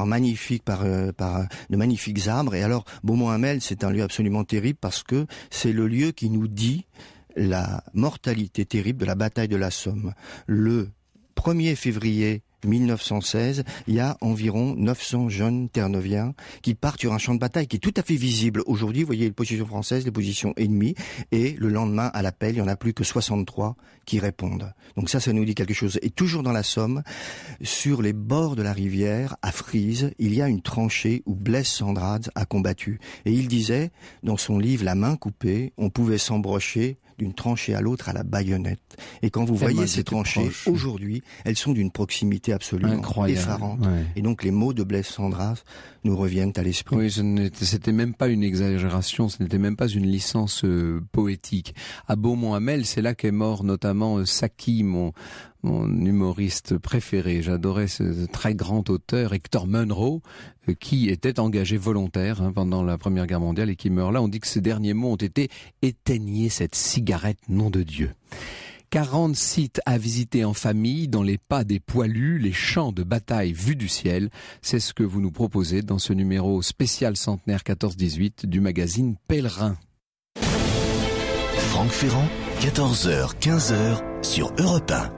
de magnifiques arbres. Et alors, Beaumont-Hamel, c'est un lieu absolument terrible parce que c'est le lieu qui nous dit la mortalité terrible de la bataille de la Somme. Le 1er février 1916, il y a environ 900 jeunes Terre-Neuviens qui partent sur un champ de bataille qui est tout à fait visible. Aujourd'hui, vous voyez les positions françaises, les positions ennemies, et le lendemain, à l'appel, il n'y en a plus que 63 qui répondent. Donc ça nous dit quelque chose. Et toujours dans la Somme, sur les bords de la rivière, à Frise, il y a une tranchée où Blaise Sandrade a combattu. Et il disait, dans son livre La main coupée, on pouvait s'embrocher d'une tranchée à l'autre à la baïonnette. Et quand vous voyez ces tranchées, aujourd'hui, elles sont d'une proximité absolument incroyable, effarante. Ouais. Et donc les mots de Blaise Sandrade nous reviennent à l'esprit. Oui, c'était même pas une exagération, ce n'était même pas une licence poétique. À Beaumont-Hamel, c'est là qu'est mort notamment Saki, mon humoriste préféré. J'adorais ce très grand auteur, Hector Munro, qui était engagé volontaire pendant la Première Guerre mondiale et qui meurt là. On dit que ses derniers mots ont été « Éteignez cette cigarette, nom de Dieu ». 40 sites à visiter en famille, dans les pas des poilus, les champs de bataille vus du ciel. C'est ce que vous nous proposez dans ce numéro spécial centenaire 14-18 du magazine Pèlerin. Franck Ferrand, 14h, 15h sur Europe 1.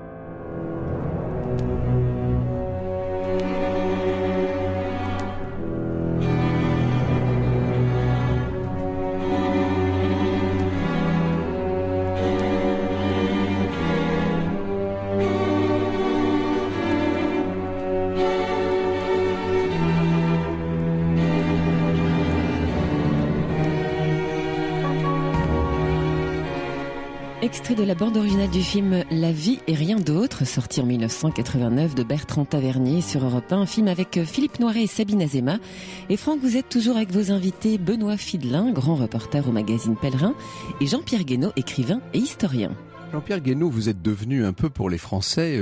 Extrait de la bande originale du film La vie et rien d'autre, sorti en 1989 de Bertrand Tavernier sur Europe 1, un film avec Philippe Noiret et Sabine Azéma. Et Franck, vous êtes toujours avec vos invités Benoît Fidelin, grand reporter au magazine Pèlerin, et Jean-Pierre Guénaud, écrivain et historien. Jean-Pierre Guénaud, vous êtes devenu un peu pour les Français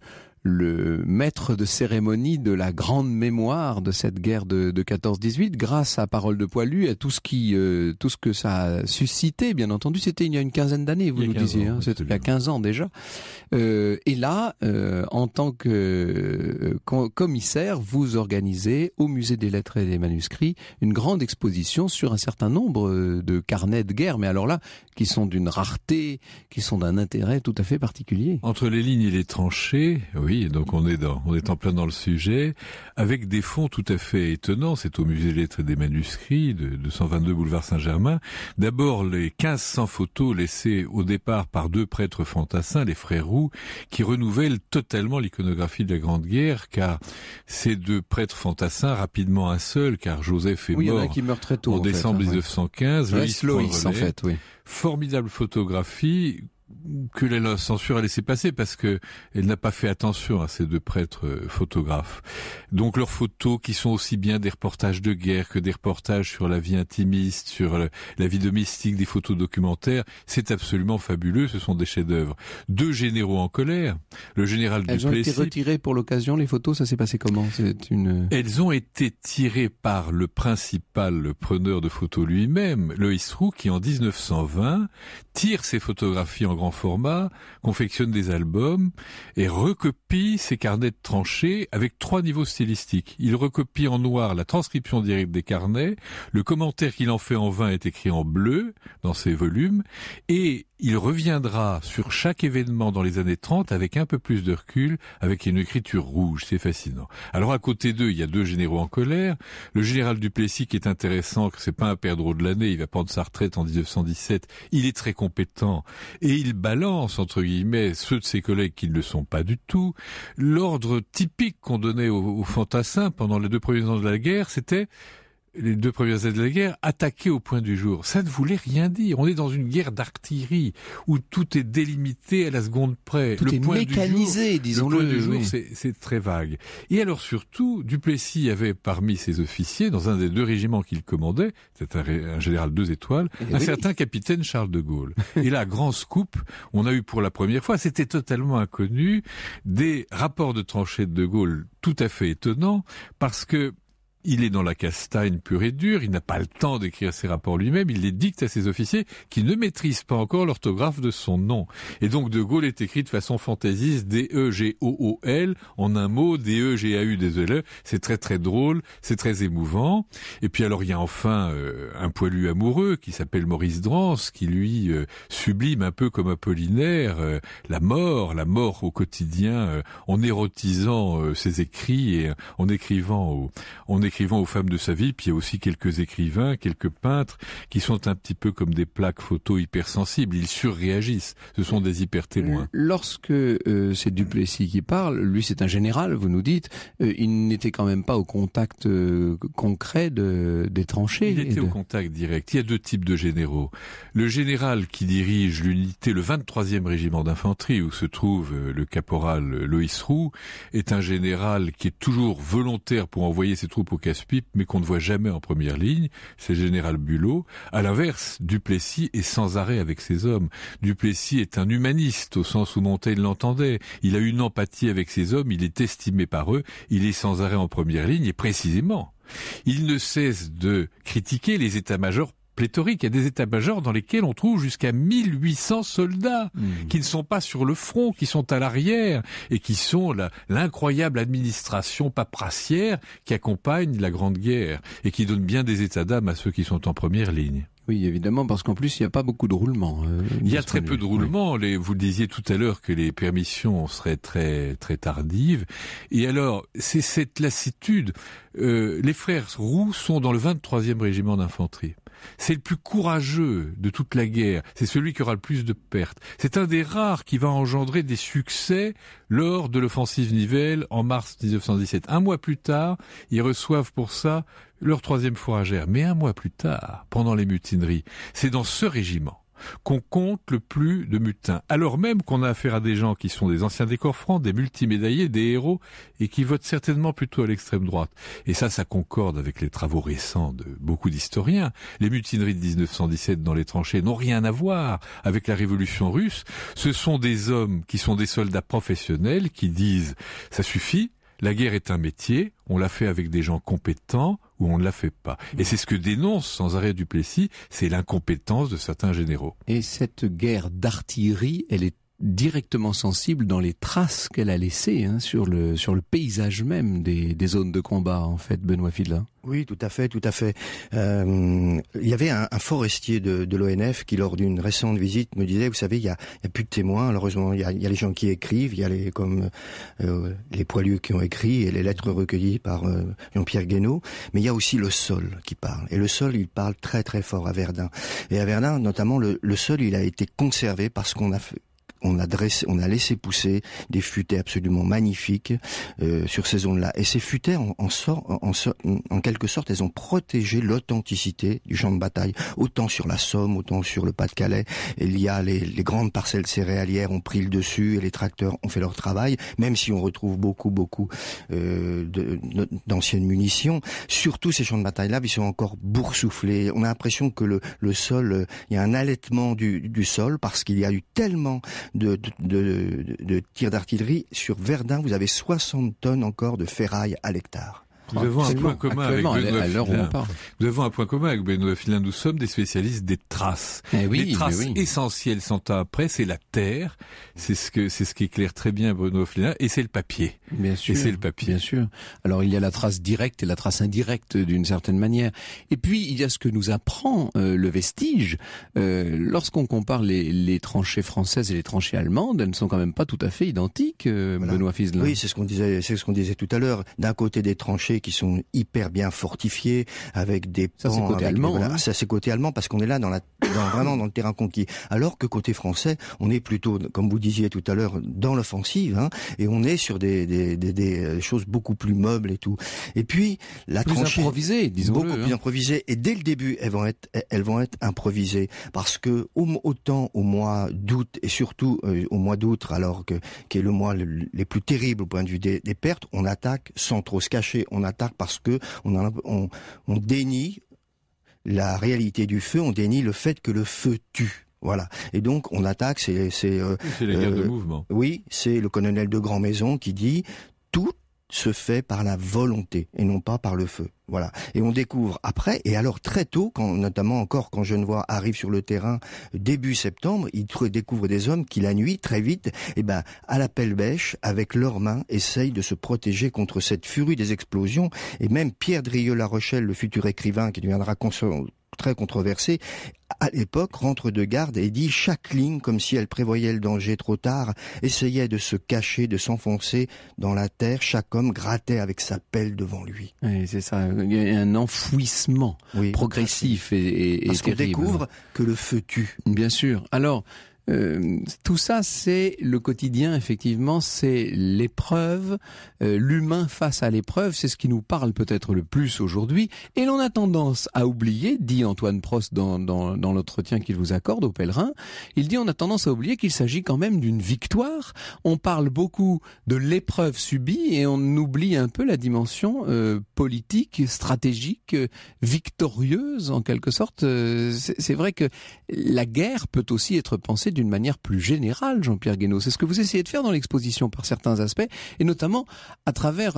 le maître de cérémonie de la grande mémoire de cette guerre de 14-18, grâce à Parole de Poilu, à tout ce que ça a suscité, bien entendu. C'était il y a une quinzaine d'années, vous nous disiez, c'était il y a 15 ans déjà. Et là, en tant que commissaire, vous organisez au Musée des Lettres et des Manuscrits une grande exposition sur un certain nombre de carnets de guerre, mais alors là, qui sont d'une rareté, qui sont d'un intérêt tout à fait particulier. Entre les lignes et les tranchées, oui, donc on est en plein dans le sujet, avec des fonds tout à fait étonnants. C'est au Musée des Lettres et des Manuscrits de 122 boulevard Saint-Germain. D'abord, les 1500 photos laissées au départ par deux prêtres fantassins, les frères Roux, qui renouvellent totalement l'iconographie de la Grande Guerre, car ces deux prêtres fantassins, rapidement un seul, car Joseph est mort, il y en a qui meurent très tôt, en décembre 1915. Loïs, en fait, oui. Formidable photographie que la censure a laissé passer parce que elle n'a pas fait attention à ces deux prêtres photographes. Donc leurs photos qui sont aussi bien des reportages de guerre que des reportages sur la vie intimiste, sur la vie domestique, des photos documentaires, c'est absolument fabuleux, ce sont des chefs-d'œuvre. Deux généraux en colère, le général Duplessis. Elles ont été retirées pour l'occasion, les photos, ça s'est passé comment? Elles ont été tirées par le principal preneur de photos lui-même, Loïs Roux, qui en 1920 tire ses photographies en grand format, confectionne des albums et recopie ses carnets de tranchées avec 3 niveaux stylistiques. Il recopie en noir la transcription directe des carnets, le commentaire qu'il en fait en vin est écrit en bleu dans ses volumes, et il reviendra sur chaque événement dans les années 30 avec un peu plus de recul, avec une écriture rouge, c'est fascinant. Alors à côté d'eux, il y a deux généraux en colère, le général Duplessis qui est intéressant, que c'est pas un perdreau de l'année, il va prendre sa retraite en 1917, il est très compétent, et il balance, entre guillemets, ceux de ses collègues qui ne le sont pas du tout. L'ordre typique qu'on donnait aux fantassins pendant les 2 premiers ans de la guerre, c'était les 2 premières années de la guerre, attaquer au point du jour. Ça ne voulait rien dire. On est dans une guerre d'artillerie où tout est délimité à la seconde près. Tout est mécanisé, disons-le. Le point du jour, c'est très vague. Et alors surtout, Duplessis avait parmi ses officiers, dans un des 2 régiments qu'il commandait, c'était un général 2 étoiles, certain capitaine Charles de Gaulle. Et là, grand scoop, on a eu pour la première fois, c'était totalement inconnu, des rapports de tranchées de Gaulle tout à fait étonnants, parce que il est dans la castagne pure et dure, il n'a pas le temps d'écrire ses rapports lui-même, il les dicte à ses officiers qui ne maîtrisent pas encore l'orthographe de son nom. Et donc de Gaulle est écrit de façon fantaisiste, D-E-G-O-O-L, en un mot, D-E-G-A-U, désolé, c'est très très drôle, c'est très émouvant. Et puis alors il y a enfin un poilu amoureux qui s'appelle Maurice Drance, qui lui sublime un peu comme Apollinaire la mort au quotidien, en érotisant ses écrits et en écrivant aux femmes de sa vie. Puis il y a aussi quelques écrivains, quelques peintres qui sont un petit peu comme des plaques photos hypersensibles. Ils surréagissent. Ce sont des hyper-témoins. Lorsque c'est Duplessis qui parle, lui c'est un général, vous nous dites, il n'était quand même pas au contact concret des tranchées. Il était au contact direct. Il y a 2 types de généraux. Le général qui dirige l'unité, le 23e régiment d'infanterie, où se trouve le caporal Loïs Roux, est un général qui est toujours volontaire pour envoyer ses troupes au casse-pipe, mais qu'on ne voit jamais en première ligne, c'est le général Bülow. À l'inverse, Duplessis est sans arrêt avec ses hommes. Duplessis est un humaniste, au sens où Montaigne l'entendait. Il a une empathie avec ses hommes, il est estimé par eux, il est sans arrêt en première ligne, et précisément, il ne cesse de critiquer les états-majors pléthorique. Il y a des états-majors dans lesquels on trouve jusqu'à 1800 soldats qui ne sont pas sur le front, qui sont à l'arrière et qui sont l'incroyable administration paperassière qui accompagne la Grande Guerre et qui donne bien des états d'âme à ceux qui sont en première ligne. Oui, évidemment, parce qu'en plus, il n'y a pas beaucoup de roulement. Il y a très peu de roulement. Oui. Vous disiez tout à l'heure que les permissions seraient très très tardives. Et alors, c'est cette lassitude. Les frères Roux sont dans le 23e régiment d'infanterie. C'est le plus courageux de toute la guerre. C'est celui qui aura le plus de pertes. C'est un des rares qui va engendrer des succès lors de l'offensive Nivelle en mars 1917. Un mois plus tard, ils reçoivent pour ça leur 3e fourragère. Mais un mois plus tard, pendant les mutineries, c'est dans ce régiment qu'on compte le plus de mutins, alors même qu'on a affaire à des gens qui sont des anciens décors francs, des multimédaillés, des héros, et qui votent certainement plutôt à l'extrême droite. Et ça concorde avec les travaux récents de beaucoup d'historiens. Les mutineries de 1917 dans les tranchées n'ont rien à voir avec la révolution russe. Ce sont des hommes qui sont des soldats professionnels qui disent « ça suffit ». La guerre est un métier, on l'a fait avec des gens compétents ou on ne la fait pas. Et c'est ce que dénonce sans arrêt Duplessis, c'est l'incompétence de certains généraux. Et cette guerre d'artillerie, elle est directement sensible dans les traces qu'elle a laissées sur le paysage même des zones de combat, en fait, Benoît Fidelin. Oui, tout à fait, tout à fait. Il y avait un forestier de l'ONF qui, lors d'une récente visite, me disait, vous savez, il y a plus de témoins. Malheureusement, il y a les gens qui écrivent, il y a les poilus qui ont écrit et les lettres recueillies par Jean-Pierre Guénaud, mais il y a aussi le sol qui parle. Et le sol, il parle très très fort à Verdun. Et à Verdun, notamment, le sol, il a été conservé parce qu'on a laissé pousser des futaies absolument magnifiques sur ces zones-là. Et ces futaies, en quelque sorte, elles ont protégé l'authenticité du champ de bataille, autant sur la Somme, autant sur le Pas-de-Calais. Et il y a les grandes parcelles céréalières ont pris le dessus et les tracteurs ont fait leur travail, même si on retrouve beaucoup d'anciennes munitions. Surtout ces champs de bataille-là, ils sont encore boursouflés. On a l'impression que le sol, il y a un allaitement du sol parce qu'il y a eu tellement de tirs d'artillerie. Sur Verdun, vous avez 60 tonnes encore de ferraille à l'hectare. Nous avons un point commun avec Benoît Fidelin. Nous sommes des spécialistes des traces. Les traces essentielles 100 ans après, c'est la terre. C'est ce qui éclaire très bien Benoît Fidelin. Et c'est le papier. Bien sûr. Et c'est le papier. Bien sûr. Alors, il y a la trace directe et la trace indirecte d'une certaine manière. Et puis, il y a ce que nous apprend le vestige. Lorsqu'on compare les tranchées françaises et les tranchées allemandes, elles ne sont quand même pas tout à fait identiques, voilà. Benoît Fidelin. Oui, c'est ce qu'on disait tout à l'heure. D'un côté, des tranchées qui sont hyper bien fortifiées avec des pans. Ça, c'est côté allemand. Ça, c'est côté allemand parce qu'on est là dans vraiment dans le terrain conquis. Alors que côté français, on est plutôt, comme vous disiez tout à l'heure, dans l'offensive, hein, et on est sur des choses beaucoup plus meubles et tout. Et puis la tranchée, improvisée, disons-le, beaucoup plus improvisée. Et dès le début, elles vont être improvisées, parce que autant au mois d'août et surtout au mois d'août, qui est le mois les plus terribles au point de vue des pertes, on attaque sans trop se cacher. On attaque parce que on dénie la réalité du feu, on dénie le fait que le feu tue. Voilà. Et donc, on attaque, c'est la guerre de mouvement. Oui, c'est le colonel de Grandmaison qui dit « Tout se fait par la volonté et non pas par le feu ». Voilà. Et on découvre après, et alors très tôt, notamment encore quand Genevois arrive sur le terrain début septembre, il découvre des hommes qui la nuit, très vite, à la pelle-bêche, avec leurs mains, essayent de se protéger contre cette furie des explosions. Et même Pierre Drieux-La Rochelle, le futur écrivain qui deviendra très controversé, à l'époque, rentre de garde et dit chaque ligne, comme si elle prévoyait le danger trop tard, essayait de se cacher, de s'enfoncer dans la terre. Chaque homme grattait avec sa pelle devant lui. Oui, c'est ça. Il y a un enfouissement progressif et parce qu'on terrible. Découvre que le feu tue. Bien sûr. Alors, tout ça, c'est le quotidien, effectivement, c'est l'épreuve, l'humain face à l'épreuve, c'est ce qui nous parle peut-être le plus aujourd'hui, et l'on a tendance à oublier, dit Antoine Prost dans l'entretien qu'il vous accorde au Pèlerin, il dit on a tendance à oublier qu'il s'agit quand même d'une victoire, on parle beaucoup de l'épreuve subie, et on oublie un peu la dimension politique, stratégique, victorieuse, en quelque sorte. C'est vrai que la guerre peut aussi être pensée d'une manière plus générale, Jean-Pierre Guénaud. C'est ce que vous essayez de faire dans l'exposition par certains aspects, et notamment à travers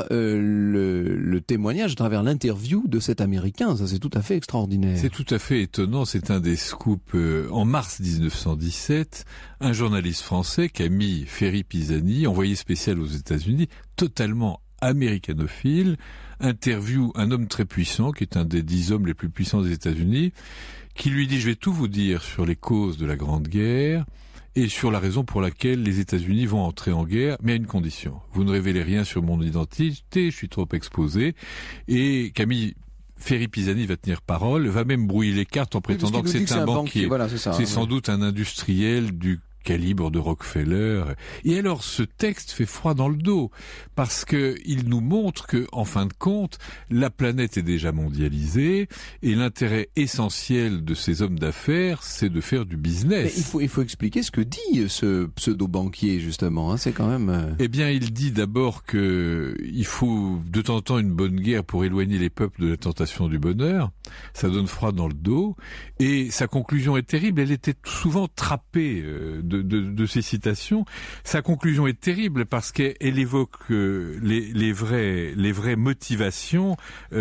le témoignage, à travers l'interview de cet Américain. Ça, c'est tout à fait extraordinaire. C'est tout à fait étonnant. C'est un des scoops. En mars 1917, un journaliste français, Camille Ferry-Pisani, envoyé spécial aux États-Unis, totalement américanophile, interview un homme très puissant, qui est un des 10 hommes les plus puissants des États-Unis, qui lui dit « Je vais tout vous dire sur les causes de la Grande Guerre et sur la raison pour laquelle les États-Unis vont entrer en guerre, mais à une condition. Vous ne révélez rien sur mon identité, je suis trop exposé. » Et Camille Ferry-Pisani va tenir parole, va même brouiller les cartes en prétendant que c'est un banquier. Voilà, c'est sans doute un industriel du calibre de Rockefeller. Et alors, ce texte fait froid dans le dos, parce que il nous montre que, en fin de compte, la planète est déjà mondialisée, et l'intérêt essentiel de ces hommes d'affaires, c'est de faire du business. Mais il faut expliquer ce que dit ce pseudo-banquier, justement, hein, c'est quand même... Eh bien, il dit d'abord que il faut de temps en temps une bonne guerre pour éloigner les peuples de la tentation du bonheur. Ça donne froid dans le dos, et sa conclusion est terrible, elle était souvent trappée de ces citations. Sa conclusion est terrible parce qu'elle évoque les vraies motivations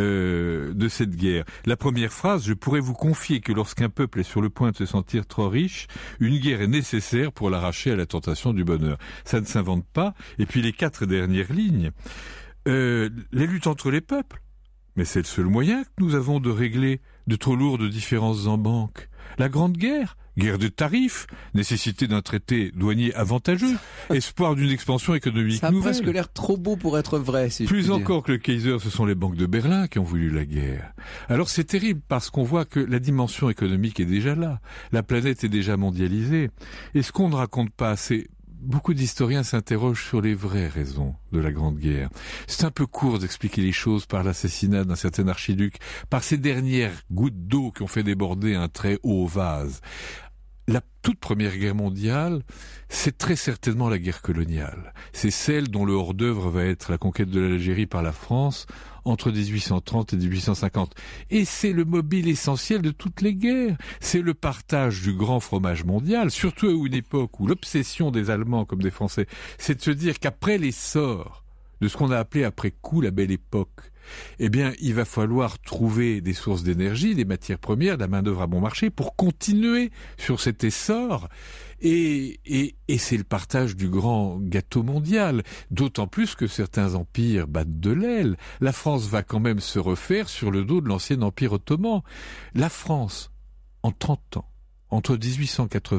de cette guerre. La première phrase: je pourrais vous confier que lorsqu'un peuple est sur le point de se sentir trop riche, une guerre est nécessaire pour l'arracher à la tentation du bonheur. Ça ne s'invente pas. Et puis les 4 dernières lignes: les luttes entre les peuples, mais c'est le seul moyen que nous avons de régler de trop lourdes différences en banque. La Grande Guerre, guerre de tarifs, nécessité d'un traité douanier avantageux, espoir d'une expansion économique nouvelle. Ça a presque l'air trop beau pour être vrai, si je puis Plus dire. encore que le Kaiser, ce sont les banques de Berlin qui ont voulu la guerre. Alors c'est terrible parce qu'on voit que la dimension économique est déjà là. La planète est déjà mondialisée. Et ce qu'on ne raconte pas assez, beaucoup d'historiens s'interrogent sur les vraies raisons de la Grande Guerre. C'est un peu court d'expliquer les choses par l'assassinat d'un certain archiduc, par ces dernières gouttes d'eau qui ont fait déborder un très haut vase. La toute première guerre mondiale, c'est très certainement la guerre coloniale. C'est celle dont le hors-d'œuvre va être la conquête de l'Algérie par la France entre 1830 et 1850. Et c'est le mobile essentiel de toutes les guerres. C'est le partage du grand fromage mondial, surtout à une époque où l'obsession des Allemands comme des Français, c'est de se dire qu'après l'essor de ce qu'on a appelé après coup la Belle Époque, eh bien, il va falloir trouver des sources d'énergie, des matières premières, de la main-d'œuvre à bon marché pour continuer sur cet essor. Et c'est le partage du grand gâteau mondial. D'autant plus que certains empires battent de l'aile. La France va quand même se refaire sur le dos de l'ancien empire ottoman. La France, en 30 ans, entre 1880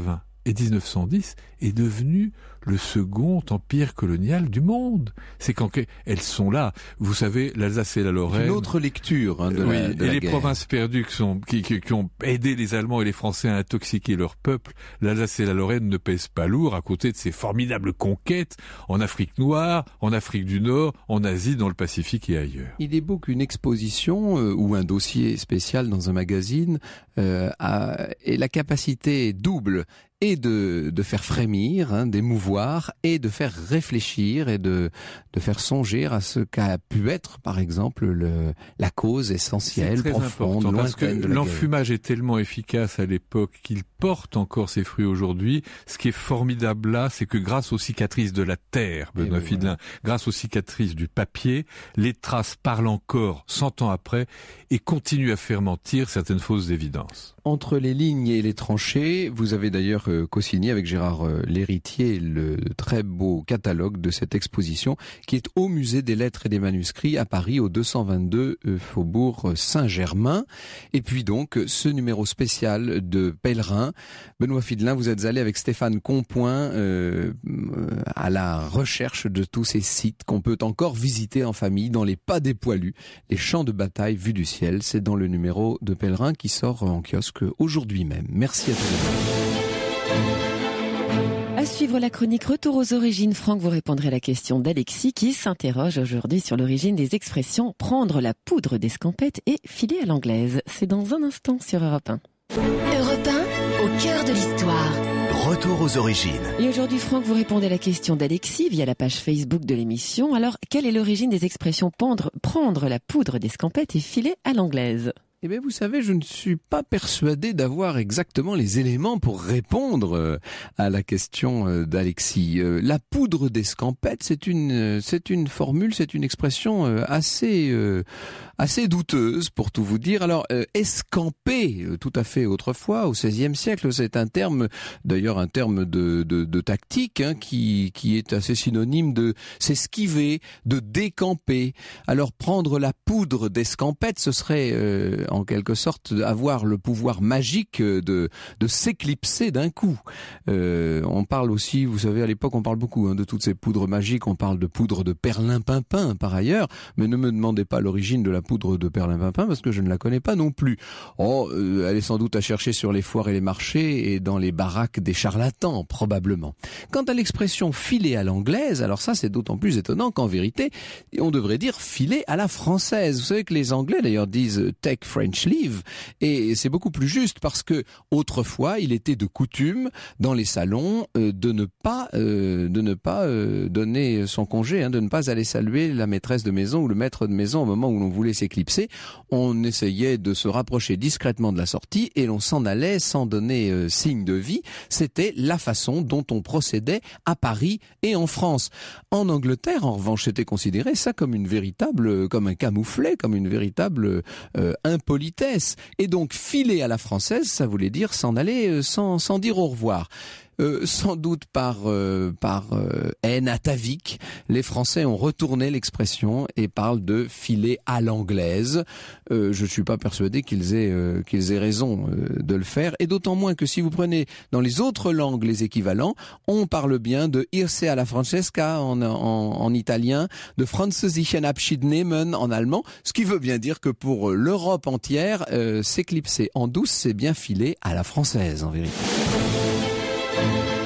et 1910 est devenu le second empire colonial du monde. C'est quand elles sont là. Vous savez, l'Alsace et la Lorraine. Une autre lecture de la et les guerre. provinces perdues qui ont aidé les Allemands et les Français à intoxiquer leur peuple. L'Alsace et la Lorraine ne pèsent pas lourd à côté de ces formidables conquêtes en Afrique noire, en Afrique du Nord, en Asie, dans le Pacifique et ailleurs. Il est beau qu'une exposition ou un dossier spécial dans un magazine ait la capacité double et de faire frémir, d'émouvoir, et de faire réfléchir et de faire songer à ce qu'a pu être, par exemple, la cause essentielle, profonde, lointaine parce que de la guerre. l'enfumage est tellement efficace à l'époque qu'il porte encore ses fruits aujourd'hui. Ce qui est formidable là, c'est que grâce aux cicatrices de la terre, Benoît Fidelin, grâce aux cicatrices du papier, les traces parlent encore 100 ans après et continuent à faire mentir certaines fausses évidences. Entre les lignes et les tranchées, vous avez d'ailleurs co-signé avec Gérard L'Héritier le très beau catalogue de cette exposition qui est au Musée des Lettres et des Manuscrits à Paris, au 222 Faubourg Saint-Germain. Et puis donc, ce numéro spécial de Pèlerin. Benoît Fidelin, vous êtes allé avec Stéphane Compoint à la recherche de tous ces sites qu'on peut encore visiter en famille dans les pas des poilus, les champs de bataille vus du ciel. C'est dans le numéro de Pèlerin qui sort en kiosque aujourd'hui même. Merci à tous les deux. À suivre la chronique Retour aux origines, Franck, vous répondrez à la question d'Alexis qui s'interroge aujourd'hui sur l'origine des expressions prendre la poudre d'escampette et filer à l'anglaise. C'est dans un instant sur Europe 1. Europe 1, au cœur de l'histoire. Retour aux origines. Et aujourd'hui, Franck, vous répondez à la question d'Alexis via la page Facebook de l'émission. Alors, quelle est l'origine des expressions prendre la poudre d'escampette et filer à l'anglaise ? Eh bien, vous savez, je ne suis pas persuadé d'avoir exactement les éléments pour répondre à la question d'Alexis. La poudre d'escampette, c'est une formule, c'est une expression assez douteuse, pour tout vous dire. Alors, escamper, tout à fait autrefois, au XVIe siècle, c'est un terme, d'ailleurs un terme de tactique, qui est assez synonyme de s'esquiver, de décamper. Alors, prendre la poudre d'escampette, ce serait en quelque sorte avoir le pouvoir magique de s'éclipser d'un coup. On parle aussi, vous savez, à l'époque on parle beaucoup de toutes ces poudres magiques, on parle de poudre de perlimpinpin par ailleurs, mais ne me demandez pas l'origine de la poudre de perlimpinpin parce que je ne la connais pas non plus. Elle est sans doute à chercher sur les foires et les marchés et dans les baraques des charlatans, probablement. Quant à l'expression filer à l'anglaise, alors ça c'est d'autant plus étonnant qu'en vérité, on devrait dire filer à la française. Vous savez que les Anglais d'ailleurs disent take French leave, et c'est beaucoup plus juste parce que autrefois il était de coutume dans les salons de ne pas donner son congé, de ne pas aller saluer la maîtresse de maison ou le maître de maison au moment où l'on voulait s'éclipser. On essayait de se rapprocher discrètement de la sortie et l'on s'en allait sans donner signe de vie. C'était la façon dont on procédait à Paris et en France. En Angleterre, en revanche, c'était considéré ça comme un camouflet, comme une véritable impolitesse. Et donc, filer à la française, ça voulait dire s'en aller sans dire au revoir. Sans doute par haine atavique, les Français ont retourné l'expression et parlent de filer à l'anglaise. Je suis pas persuadé qu'ils aient raison de le faire, et d'autant moins que si vous prenez dans les autres langues les équivalents, on parle bien de irse à la Francesca en italien, de französischen Abschied nehmen en allemand, ce qui veut bien dire que pour l'Europe entière, s'éclipser en douce, c'est bien filer à la française en vérité.